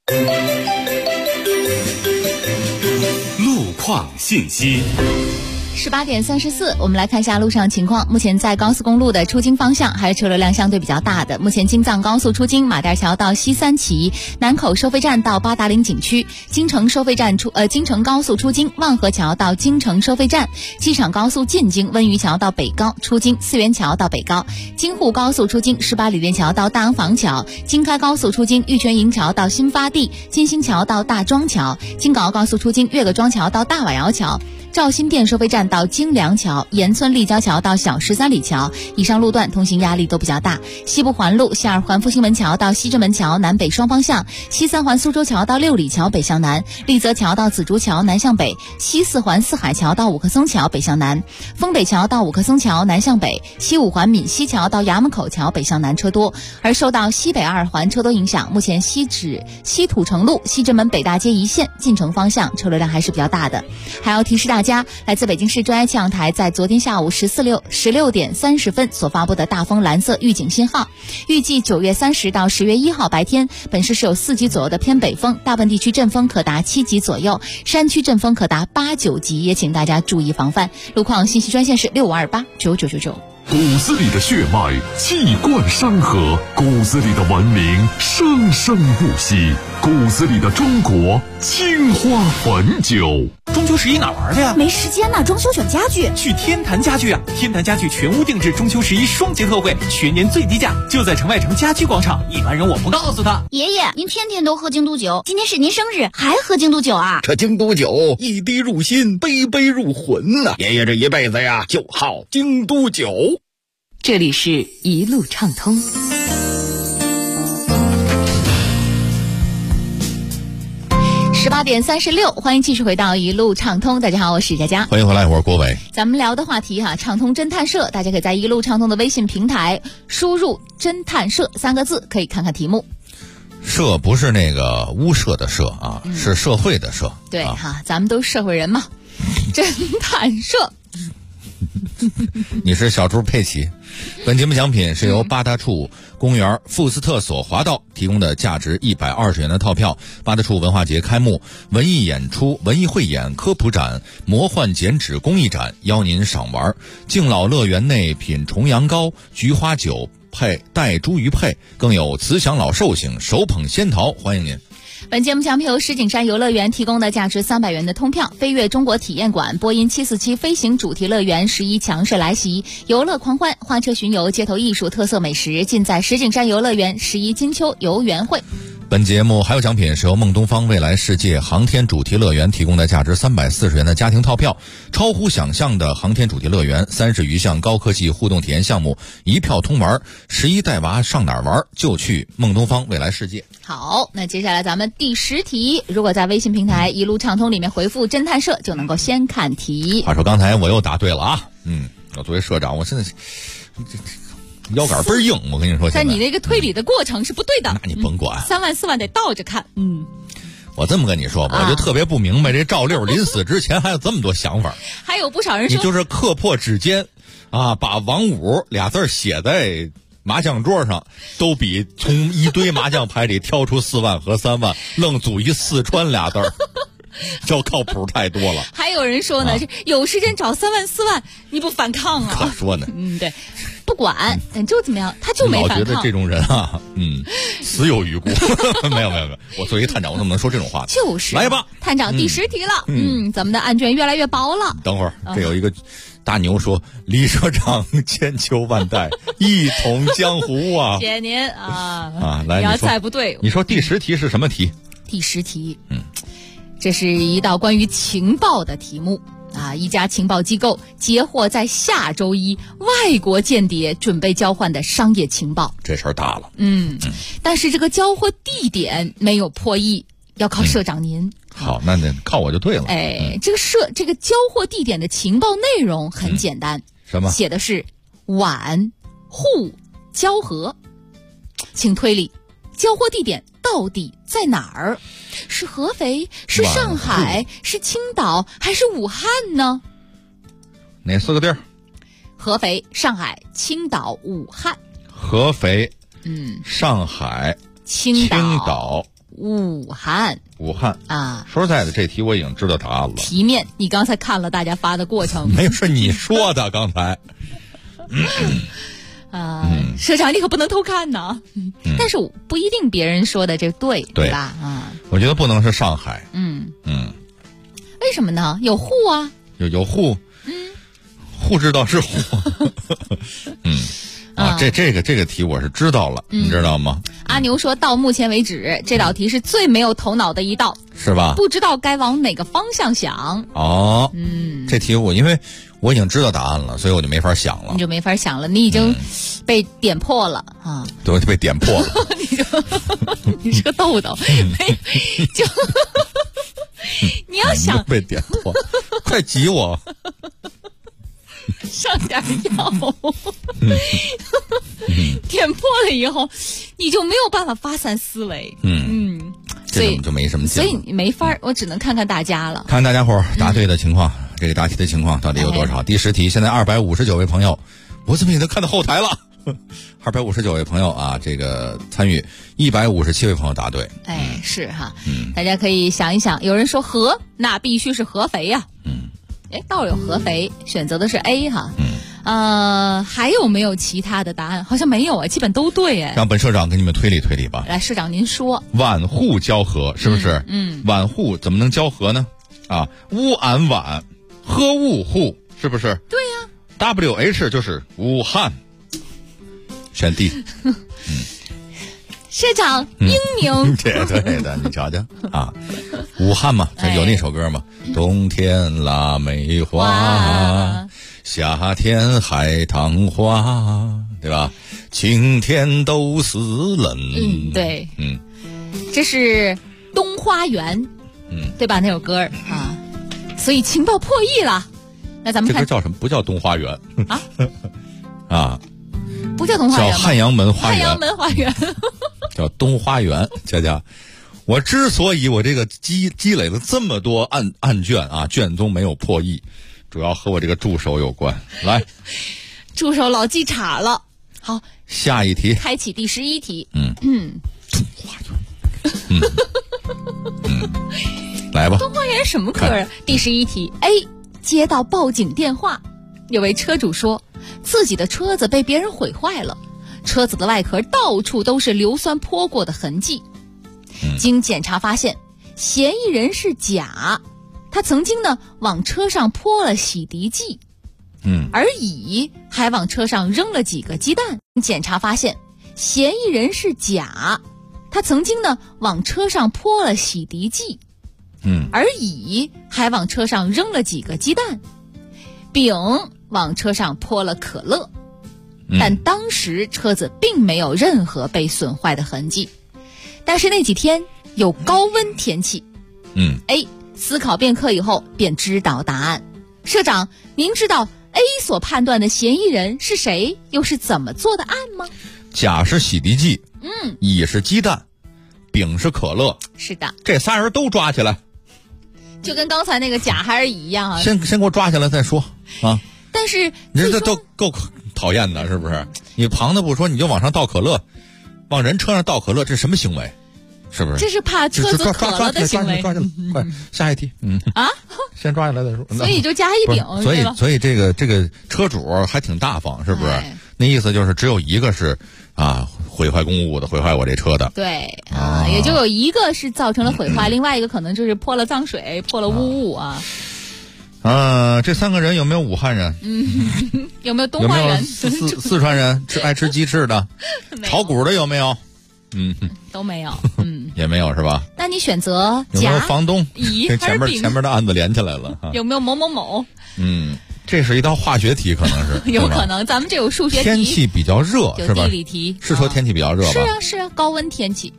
路况信息。 18点34，我们来看一下路上情况。目前在高速公路的出京方向，还是车流量相对比较大的。目前京藏高速出京马甸桥到西三旗，南口收费站到八达岭景区，京承收费站京承高速出京望河桥到京承收费站，机场高速进京温榆桥到北高出京四元桥到北高，京沪高速出京18里园桥到大洋坊桥，京开高速出京玉泉营桥到新发地，金星桥到大庄桥，京港澳高速出京岳各庄桥到大瓦窑桥，赵新店收费站到京梁桥，盐村立交桥到小13里桥，以上路段通行压力都比较大。西部环路西二环复兴门桥到西直门桥南北双方向，西三环苏州桥到六里桥北向南，立泽桥到紫竹桥南向北，西四环四海桥到五棵松桥北向南，丰北桥到五棵松桥南向北，西五环闽西桥到衙门口桥北向南车多。而受到西北二环车多影响，目前西土城路西直门北大街一线进城方向车流量还是比较大的。还要提示大家，来自北京市中央气象台在昨天下午16点30分所发布的大风蓝色预警信号，预计9月30到10月1号白天，本市是有4级左右的偏北风，大部分地区阵风可达7级左右，山区阵风可达8、9级，也请大家注意防范。路况信息专线是65289999。 骨子里的血脉气贯山河，骨子里的文明生生不息，骨子里的中国青花汾酒。 中秋11哪玩的呀？ 没时间呢，装修选家具。 去天坛家具啊！天坛家具全屋定制中秋11双节特惠，全年最低价，就在城外城家居广场。一般人我不告诉他。 爷爷，您天天都喝京都酒，今天是您生日，还喝京都酒啊？ 这京都酒一滴入心，杯杯入魂呐！爷爷这一辈子呀，就好京都酒。 这里是一路畅通。 18点36，欢迎继续回到一路畅通。大家好，我是佳佳， 欢迎回来，我是郭伟。 咱们聊的话题哈，畅通侦探社，大家可以在一路畅通的微信平台输入“侦探社”3个字，可以看看题目。 社不是那个屋社的社啊，是社会的社。 对哈，咱们都是社会人嘛。侦探社。 你是小猪佩奇。本节目奖品是由八大处公园富斯特索华道提供的价值120元的套票。八大处文化节开幕，文艺演出、文艺汇演、科普展、魔幻剪纸工艺展，邀您赏玩。敬老乐园内品重阳糕、菊花酒配带茱萸配，更有慈祥老寿星手捧仙桃，欢迎您。 本节目奖品由石景山游乐园提供的价值300元的通票，飞跃中国体验馆、波音747飞行主题乐园11强势来袭，游乐狂欢、花车巡游、街头艺术、特色美食，尽在石景山游乐园11金秋游园会。 本节目还有奖品是由梦东方未来世界航天主题乐园提供的价值340元的家庭套票，超乎想象的航天主题乐园，30余项高科技互动体验项目，一票通玩，11带娃上哪儿玩就去梦东方未来世界。 好，那接下来咱们第10题，如果在微信平台一路畅通里面回复侦探社，就能够先看题。 话说刚才我又答对了啊，我作为社长，我现在腰杆倍儿硬，我跟你说， 但你那个推理的过程是不对的， 那你甭管 ，3万4万得倒着看。 我这么跟你说吧，我就特别不明白，这赵六临死之前还有这么多想法。 还有不少人说， 你就是刻破指尖啊，把王五俩字写在麻将桌上，都比从一堆麻将牌里挑出4万和3万，愣组一四川俩字儿。这靠谱太多了。 还有人说呢，有时间找3万4万，你不反抗啊？ 可说呢。 对，不管就怎么样，他就没反抗。 老觉得这种人啊，死有余辜。没有，我作为探长，我怎么能说这种话呢？ 就是来吧， 探长第10题了。咱们的案卷越来越薄了。 等会儿，这有一个大牛说：“李社长千秋万代，一统江湖啊！” 谢谢您啊！ 来， 你要再不对， 你说第10题是什么题？ 第10题，这是一道关于情报的题目啊！一家情报机构截获在下周一外国间谍准备交换的商业情报， 这事儿大了。 但是这个交货地点没有破译，要靠社长您。 好，那靠我就对了。 这个交货地点的情报内容很简单， 什么？ 写的是皖沪交河，请推理交货地点到底在哪儿？是合肥？是上海？是青岛？还是武汉呢？ 哪4个地儿？ 合肥、上海、青岛、武汉。 合肥，上海、 青岛、 武汉啊！ 说实在的，这题我已经知道答案了。 题面，你刚才看了大家发的过程， 没有，是你说的刚才。 社长，你可不能偷看呐！但是不一定别人说的这对吧？ 我觉得不能是上海。 为什么呢？有沪啊， 有沪，沪知道是沪。这个题我是知道了，你知道吗？ 阿牛说到目前为止，这道题是最没有头脑的一道， 是吧？ 不知道该往哪个方向想。 这题因为我已经知道答案了，所以我就没法想了。 你就没法想了，你已经被点破了啊！ 对，被点破了。 你是个豆豆，就你要想被点破，快挤我。 上点药，点破了以后，你就没有办法发散思维。 所以就没什么劲， 所以你没法，我只能看看大家了， 看大家伙答对的情况，这个答题的情况到底有多少？第10题，现在259位朋友，我怎么也能看到后台了？259位朋友啊，这个参与157位朋友答对。 是哈，大家可以想一想，有人说合，那必须是合肥呀。倒有合肥，选择的是 A 哈。 还有没有其他的答案？好像没有啊，基本都对哎。 让本社长给你们推理推理吧。 来，社长您说。 碗户交合是不是？碗户怎么能交合呢？啊，乌安碗，喝雾户是不是？ 对呀。 WH 就是武汉，选 D。 社长英明。 对的，你瞧瞧啊，武汉嘛，有那首歌嘛，冬天腊梅花，夏天海棠花，对吧？晴天都是冷。 对，这是东花园，对吧？那首歌啊，所以情报破译了。那咱们看这歌叫什么？不叫东花园啊？啊， 不叫东花园， 叫汉阳门花园。 汉阳门花园叫东花园。佳佳，我之所以我这个积累了这么多案卷啊，卷宗没有破译，主要和我这个助手有关。来， 助手老记岔了。好， 下一题， 开启第11题。 来吧。 东花园什么歌啊？第11题 A， 接到报警电话，有位车主说自己的车子被别人毁坏了，车子的外壳到处都是硫酸泼过的痕迹。经检查发现，嫌疑人是甲，他曾经呢往车上泼了洗涤剂。而乙还往车上扔了几个鸡蛋。检查发现，嫌疑人是甲，他曾经呢往车上泼了洗涤剂。而乙还往车上扔了几个鸡蛋。丙往车上泼了可乐，但当时车子并没有任何被损坏的痕迹。但是那几天有高温天气。A 思考片刻以后便知道答案。社长，您知道 A 所判断的嫌疑人是谁，又是怎么做的案吗？ 甲是洗涤剂，乙是鸡蛋，丙是可乐。 是的， 这仨人都抓起来， 就跟刚才那个甲还是乙一样啊。 先给我抓起来再说啊！ 但是你这都够讨厌的，是不是？你旁的不说，你就往上倒可乐，往人车上倒可乐，这是什么行为？是不是？ 这是怕车子渴了的行为。 抓起来，快，下一题。先抓起来再说。 所以就加一丙， 所以这个车主还挺大方，是不是？那意思就是只有一个是毁坏公物的，毁坏我这车的。 对也就有一个是造成了毁坏，另外一个可能就是泼了脏水，泼了污物啊。 这3个人有没有武汉人？ 有没有东花园？ 有没有四川人爱吃鸡翅的？炒股的有没有？ 都没有。 也没有是吧？ 那你选择有没有房东？ 乙前面的案子连起来了。 有没有某某某？ 这是一道化学题，可能是有可能。咱们这有数学题。 天气比较热是吧？ 地理题是说天气比较热吧？ 是啊，高温天气。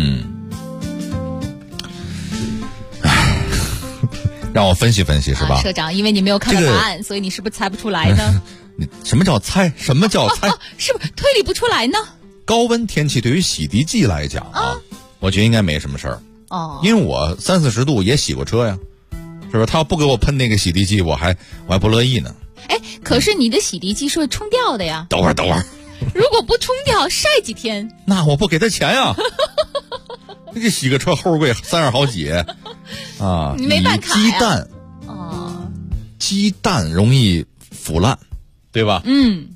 让我分析分析是吧？ 社长，因为你没有看到答案，所以你是不是猜不出来呢？ 什么叫猜？什么叫猜？ 是不是推理不出来呢？ 高温天气对于洗涤剂来讲我觉得应该没什么事儿。因为我30-40度也洗过车呀，是不是？他要不给我喷那个洗涤剂，我还不乐意呢。 可是你的洗涤剂是会冲掉的呀。 等会儿。 如果不冲掉，晒几天？ 那我不给他钱呀。这洗个车齁贵，30好几啊！ 你没办卡呀。 鸡蛋鸡蛋容易腐烂，对吧？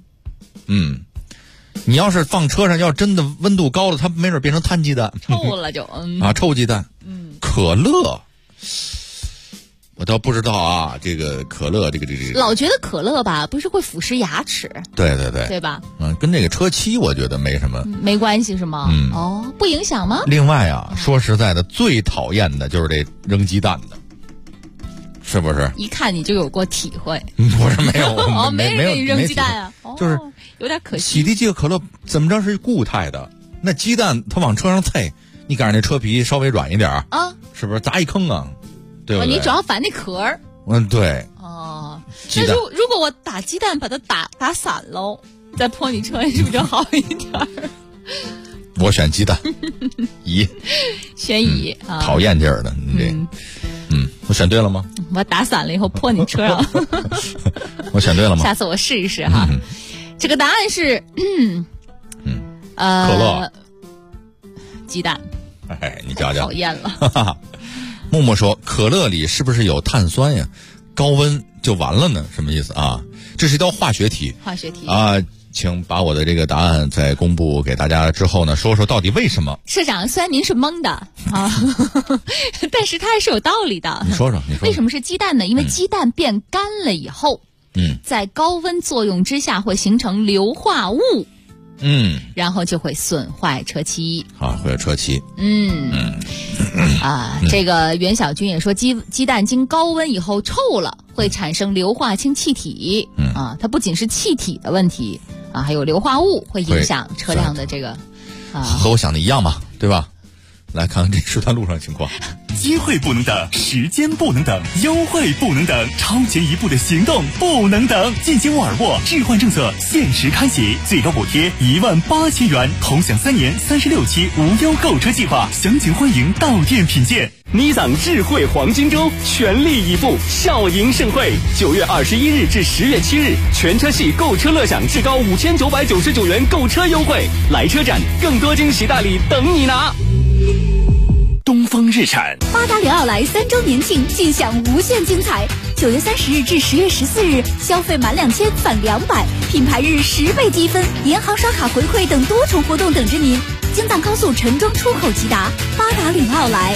你要是放车上，要真的温度高了，它没准变成摊鸡蛋， 臭了就臭鸡蛋。可乐，我倒不知道这个可乐这个老觉得可乐吧，不是会腐蚀牙齿？ 对吧？ 跟这个车漆我觉得没什么， 没关系是吗？不影响吗？ 另外说实在的，最讨厌的就是这扔鸡蛋的。是不是？ 一看你就有过体会。 不是没有， 没人给你扔鸡蛋啊， 就是有点可惜。 洗涤剂和可乐怎么着是固态的？那鸡蛋它往车上啐，你赶上那车皮稍微软一点是不是砸一坑啊？对不对？ 你主要反那壳儿。 对。 那如果我打鸡蛋把它打散喽，再泼你车，是不是就好一点？ 我选鸡蛋，乙。 选乙讨厌劲儿的，你这。我选对了吗？ 我打散了以后泼你车上。 我选对了吗？ 下次我试一试哈。这个答案是可乐、 鸡蛋。 你瞧瞧， 讨厌了。 木木说：“可乐里是不是有碳酸呀？高温就完了呢？什么意思啊？ 这是一道化学题。 化学题啊，请把我的这个答案在公布给大家之后呢，说说到底为什么。 社长，虽然您是懵的啊，但是它还是有道理的。 你说说， 为什么是鸡蛋呢？因为鸡蛋变干了以后，在高温作用之下会形成硫化物。然后就会损坏车漆啊，会有车漆。 这个袁小军也说，鸡蛋经高温以后臭了，会产生硫化氢气体。它不仅是气体的问题啊，还有硫化物会影响车辆的这个和我想的一样嘛，对吧？来看看这十段路上的情况。 机会不能等，时间不能等，优惠不能等，超前一步的行动不能等。进京沃尔沃置换政策限时开启，最高补贴18000元，同享3年36期无忧购车计划，详情欢迎到店品鉴。 尼桑智慧黄金周全力以赴，笑迎盛会，9月21日至10月7日，全车系购车乐享至高5999元购车优惠，来车展，更多惊喜大礼等你拿。 东风日产巴达里奥莱3周年庆，尽享无限精彩。9月30日至10月14日，消费满2000返200，品牌日10倍积分，银行刷卡回馈等多重活动等着您。京藏高速陈庄出口直达，巴达里奥莱。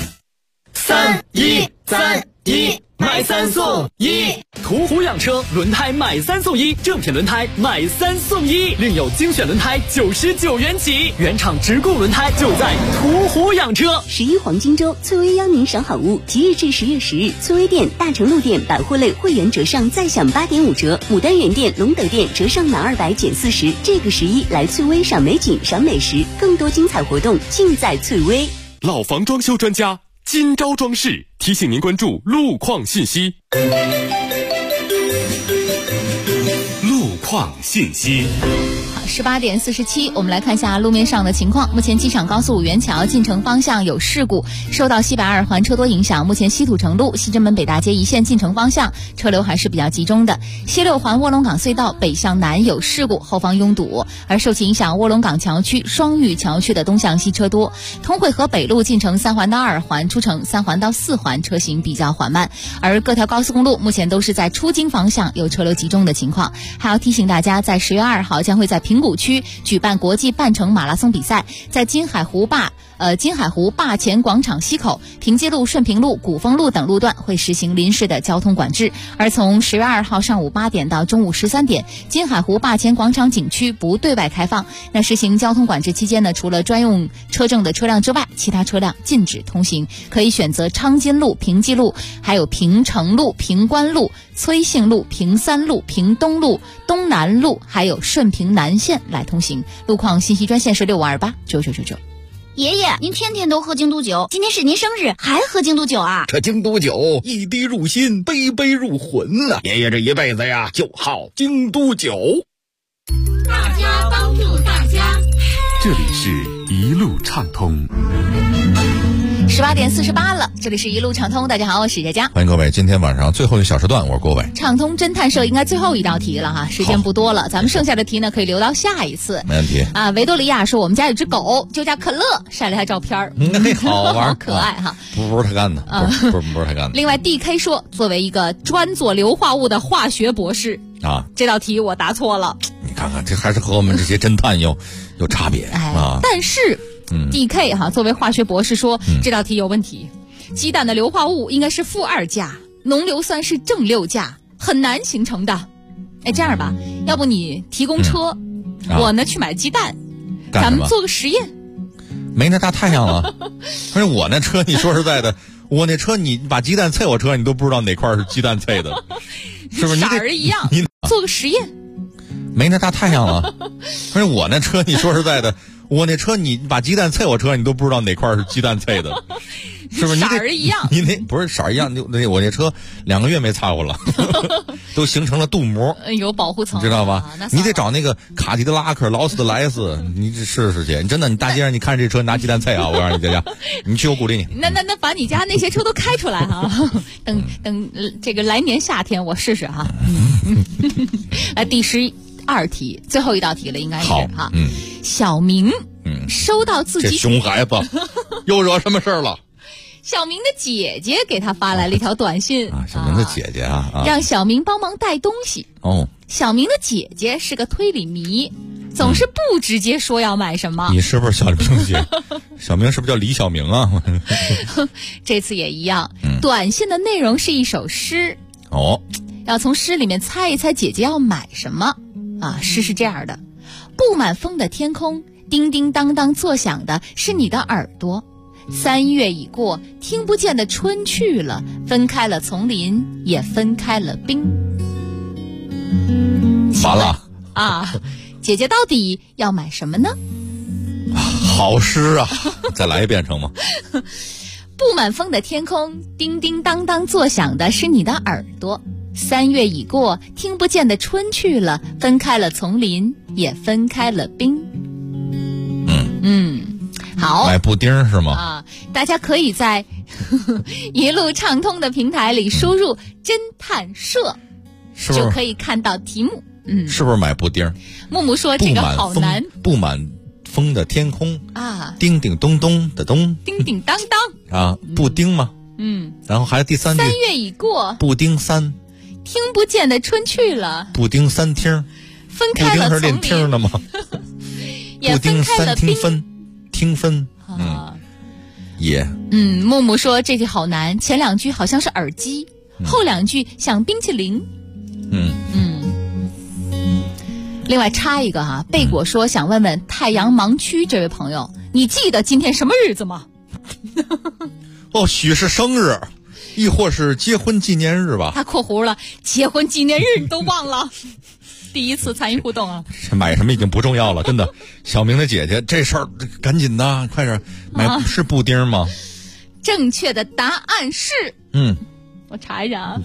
3-1-3-1买3送1，途虎养车轮胎买3送1，正品轮胎买3送1，另有精选轮胎99元起，原厂直供轮胎就在途虎养车。 11黄金周，翠微邀您赏好物，即日至10月10日，翠微店、大成路店百货类会员折上再享8.5折，牡丹园店、龙德店折上满200减40。这个11来翠微赏美景、赏美食，更多精彩活动尽在翠微。 老房装修专家金招装饰提醒您关注路况信息。 路况信息。 18点47，我们来看一下路面上的情况。目前机场高速五元桥进城方向有事故，受到西北二环车多影响，目前西土城路、西直门北大街一线进城方向车流还是比较集中的。西六环卧龙岗隧道北向南有事故，后方拥堵，而受其影响，卧龙岗桥区、双峪桥区的东向西车多。通惠河北路进城3环到2环，出城3环到4环车行比较缓慢，而各条高速公路目前都是在出京方向有车流集中的情况。还要提醒大家，在10月2号将会在平谷区举办国际半程马拉松比赛，在金海湖坝前广场西口、平街路、顺平路、古风路等路段会实行临时的交通管制。而从10月2号上午8点到中午13点，金海湖坝前广场景区不对外开放。那实行交通管制期间呢，除了专用车证的车辆之外，其他车辆禁止通行，可以选择昌金路、平济路，还有平城路、平关路、崔姓路、平三路、平东路、东南路，还有顺平南线来通行。路况信息专线是6528999999。 爷爷，您天天都喝京都酒，今天是您生日还喝京都酒啊？ 这京都酒一滴入心，杯杯入魂呐！爷爷这一辈子呀，就好京都酒。 大家帮助大家， 这里是一路畅通。 18点48了，这里是一路畅通。大家好，我是佳佳， 欢迎各位。今天晚上最后一小时段，我是郭伟。 畅通侦探社应该最后一道题了哈，时间不多了，咱们剩下的题呢可以留到下一次。 没问题啊。维多利亚说我们家有只狗，就叫可乐，晒了一下照片好玩， 可爱哈。 不是他干的，不是他干的。 另外 DK 说，作为一个专做硫化物的化学博士啊， 这道题我答错了。 你看看，这还是和我们这些侦探有差别啊。 但是DK 哈，作为化学博士说，这道题有问题。鸡蛋的硫化物应该是负2价，浓硫酸是正6价，很难形成的。哎，这样吧，要不你提供车，我呢去买鸡蛋，咱们做个实验。 没那大太阳了，而且我那车，你说实在的，我那车你把鸡蛋啐我车，你都不知道哪块是鸡蛋啐的，是不是？ 色儿一样，你做个实验。 没那大太阳了，而且我那车，你说实在的，我那车你把鸡蛋啐我车，你都不知道哪块是鸡蛋啐的，是不是？ 色儿一样， 你那不是色儿一样，我那车2个月没擦过了，都形成了镀膜， 有保护层， 知道吧？你得找那个卡迪的拉克、劳斯的莱斯，你这试试去。真的，你大街上你看这车拿鸡蛋啐啊，我告诉你，佳佳，你去我鼓励你。 那把你家那些车都开出来哈，等这个来年夏天我试试哈。来第12题，最后一道题了，应该是哈。小明收到自己这熊孩子又惹什么事儿了？ 小明的姐姐给他发来了一条短信啊，小明的姐姐啊， 让小明帮忙带东西。 哦， 小明的姐姐是个推理迷，总是不直接说要买什么。 你是不是小明姐？小明是不是叫李小明啊？ 这次也一样，短信的内容是一首诗。 哦， 要从诗里面猜一猜姐姐要买什么啊？诗是这样的：布满风的天空，叮叮当当作响的是你的耳朵。3月已过，听不见的春去了，分开了丛林，也分开了冰。 完了啊！姐姐到底要买什么呢？ 好诗啊！再来一遍成吗？ 布满风的天空，叮叮当当作响的是你的耳朵。3月已过，听不见的春去了，分开了丛林，也分开了冰。好， 买布丁是吗？ 啊，大家可以在一路畅通的平台里输入侦探社， 是不是就可以看到题目。 是不是买布丁？ 木木说这个好难。 布满风的天空啊， 叮叮咚咚的咚， 叮叮当当啊，布丁吗？然后还有第3句 ，3月已过， 布丁3， 听不见的春去了， 布丁3听， 分开了丛林， 布丁是练听的吗？ 也分开了冰。 听分，也， 木木说这题好难，前2句好像是耳机，后2句像冰淇淋。另外插一个哈，贝果说想问问太阳盲区这位朋友，你记得今天什么日子吗？ 哦，许是生日，亦或是结婚纪念日吧？ 他括弧了，结婚纪念日都忘了。第一次参与互动啊！ 买什么已经不重要了，真的。小明的姐姐，这事儿赶紧的，快点买，是布丁吗？ 正确的答案是，我查一下啊。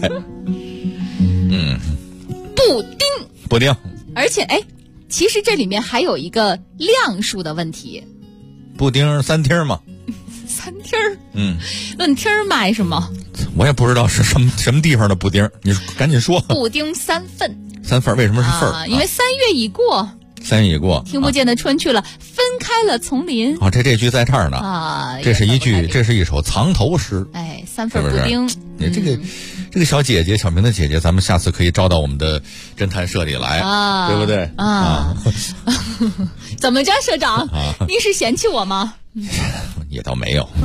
布丁。 而且其实这里面还有一个量数的问题。 布丁3听吗 ？3听。论听买什么？ 我也不知道是什么地方的布丁，你赶紧说。 布丁3份。 3份为什么是份因为3月已过。 3月已过， 听不见的春去了，分开了丛林。 这句在这儿呢啊！ 这是一首藏头诗。 3份布丁。 你这个小姐姐，小明的姐姐，咱们下次可以招到我们的侦探社里来，对不对？ 怎么着，社长？你是嫌弃我吗？ 也倒没有。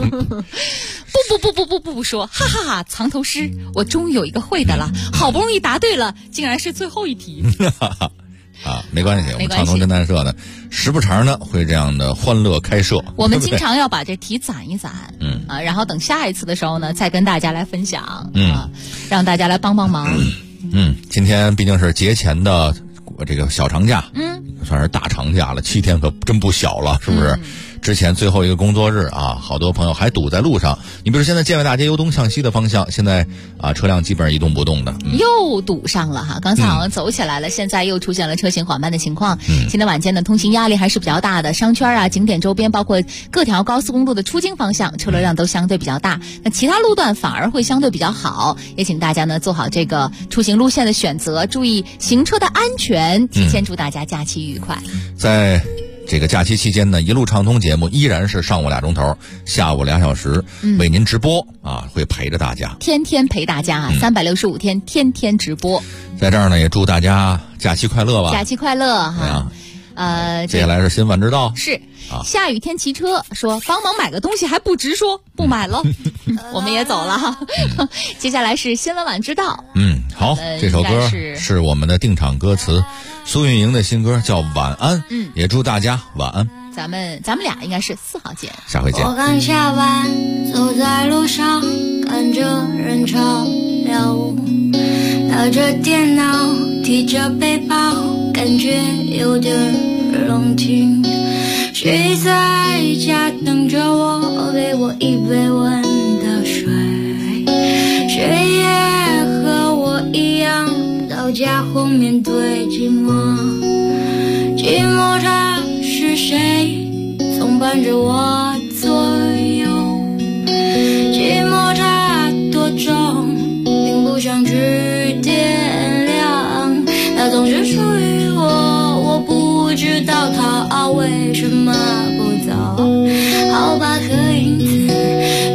不说，哈哈哈！藏头诗，我终于有一个会的了，好不容易答对了，竟然是最后一题。 没关系，我们畅通侦探社呢，时不常呢会这样的欢乐开设。 我们经常要把这题攒一攒，然后等下一次的时候呢，再跟大家来分享，让大家来帮忙。 今天毕竟是节前的这个小长假，算是大长假了，7天可真不小了，是不是？之前最后一个工作日啊，好多朋友还堵在路上。你比如现在建外大街由东向西的方向，现在车辆基本上一动不动的， 又堵上了哈。刚才好像走起来了，现在又出现了车行缓慢的情况。今天晚间的通行压力还是比较大的，商圈啊、景点周边，包括各条高速公路的出京方向，车流量都相对比较大。那其他路段反而会相对比较好，也请大家呢做好这个出行路线的选择，注意行车的安全。提前祝大家假期愉快。 在这个假期期间呢，一路畅通节目依然是上午2钟头，下午2小时，为您直播会陪着大家， 天天陪大家365天，天天直播。 在这儿呢，也祝大家假期快乐吧！ 假期快乐接下来是新晚知道。 是下雨天骑车说帮忙买个东西还不直说，不买了，我们也走了。接下来是新闻晚知道。 好，这首歌是我们的定场歌词，苏运莹的新歌叫《晚安》。也祝大家晚安。 咱们俩应该是4号见， 下回见。 我刚下班，走在路上，看着人潮了无，拿着电脑，提着背包，感觉有点冷清。谁在家等着我，给我一杯温的水？谁也和我一样，到家后面对寂寞。寂寞它是谁总伴着我左右？寂寞它多重，并不想去点亮，它总是属于我，我不知道它为什么不走。好吧，可因此至少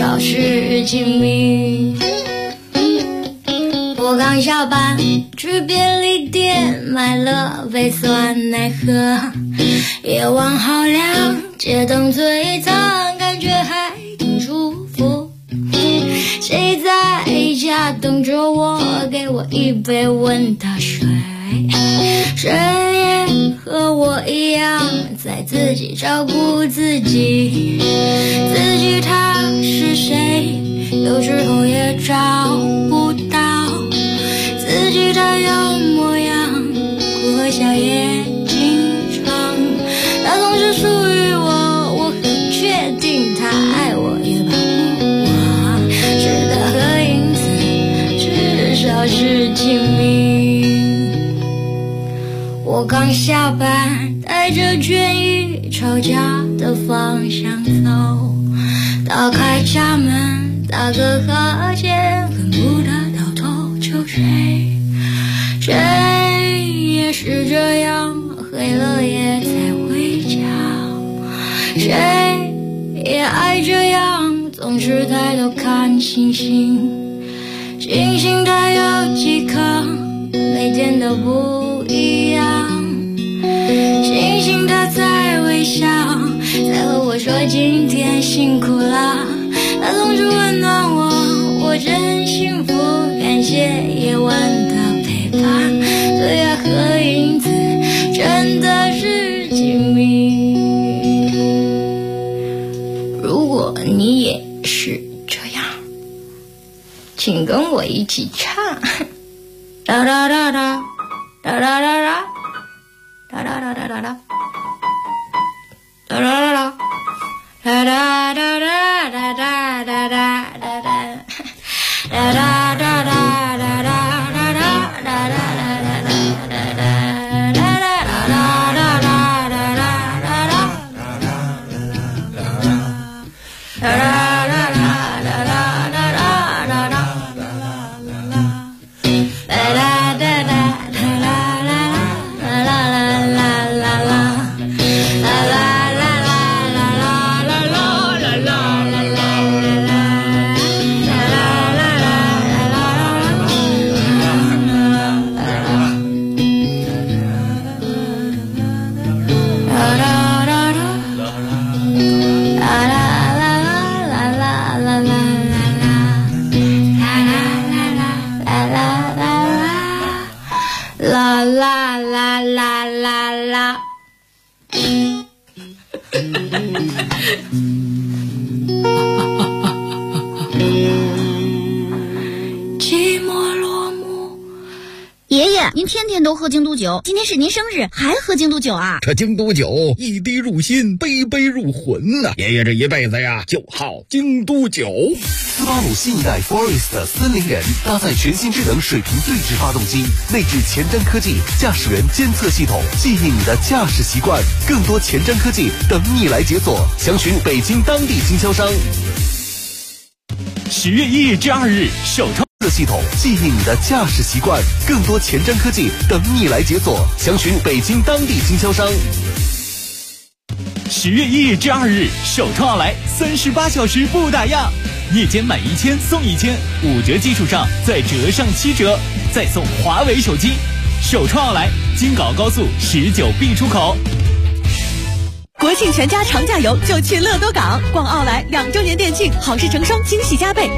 少是亲密。我刚下班去便利店买了杯酸奶喝，夜晚好亮，街灯璀璨，感觉还挺舒服。谁在家等着我，给我一杯温的水？谁也和我一样在自己照顾自己，自己他是谁，有时候也找不到，自己他有模样，过小夜经常，他总是属于我，我很确定他爱我也保护我，是他和影子至少是亲密。我刚下班，带着倦意朝家的方向走，打开家门，打个哈欠，恨不得到头就睡。谁也是这样，黑了也才回家，谁也爱这样，总是抬头看星星，星星它有几颗，每天都不一样，星星它在微笑，在和我说今天辛苦了，它总是温暖我，我真幸福，感谢夜晚的陪伴，对呀，和影子真的是亲密。如果你也是这样，请跟我一起唱，哒哒哒哒哒哒哒哒。哒哒哒哒哒哒，哒哒哒哒，哒哒哒哒哒哒哒哒哒哒，哒哒哒哒哒哒哒哒哒哒。寂寞落幕。 爷爷，您天天都喝京都酒，今天是您生日，还喝京都酒啊？ 这京都酒一滴入心，杯杯入魂呐！爷爷这一辈子呀，就好京都酒。 斯巴鲁新一代 Forest 森林人搭载全新智能水平对置发动机，内置前瞻科技驾驶员监测系统，记忆你的驾驶习惯。更多前瞻科技等你来解锁，详询北京当地经销商。 10月1日至2日，首创系统记忆你的驾驶习惯，更多前瞻科技等你来解锁，详询北京当地经销商。 10月1日至2日，首创奥莱38小时不打烊，夜间满1000送1000，5折基础上再折上7折，再送华为手机。首创奥莱，京港高速19B 出口。 国庆全家长假游就去乐多港，逛奥莱2周年店庆，好事成双，惊喜加倍。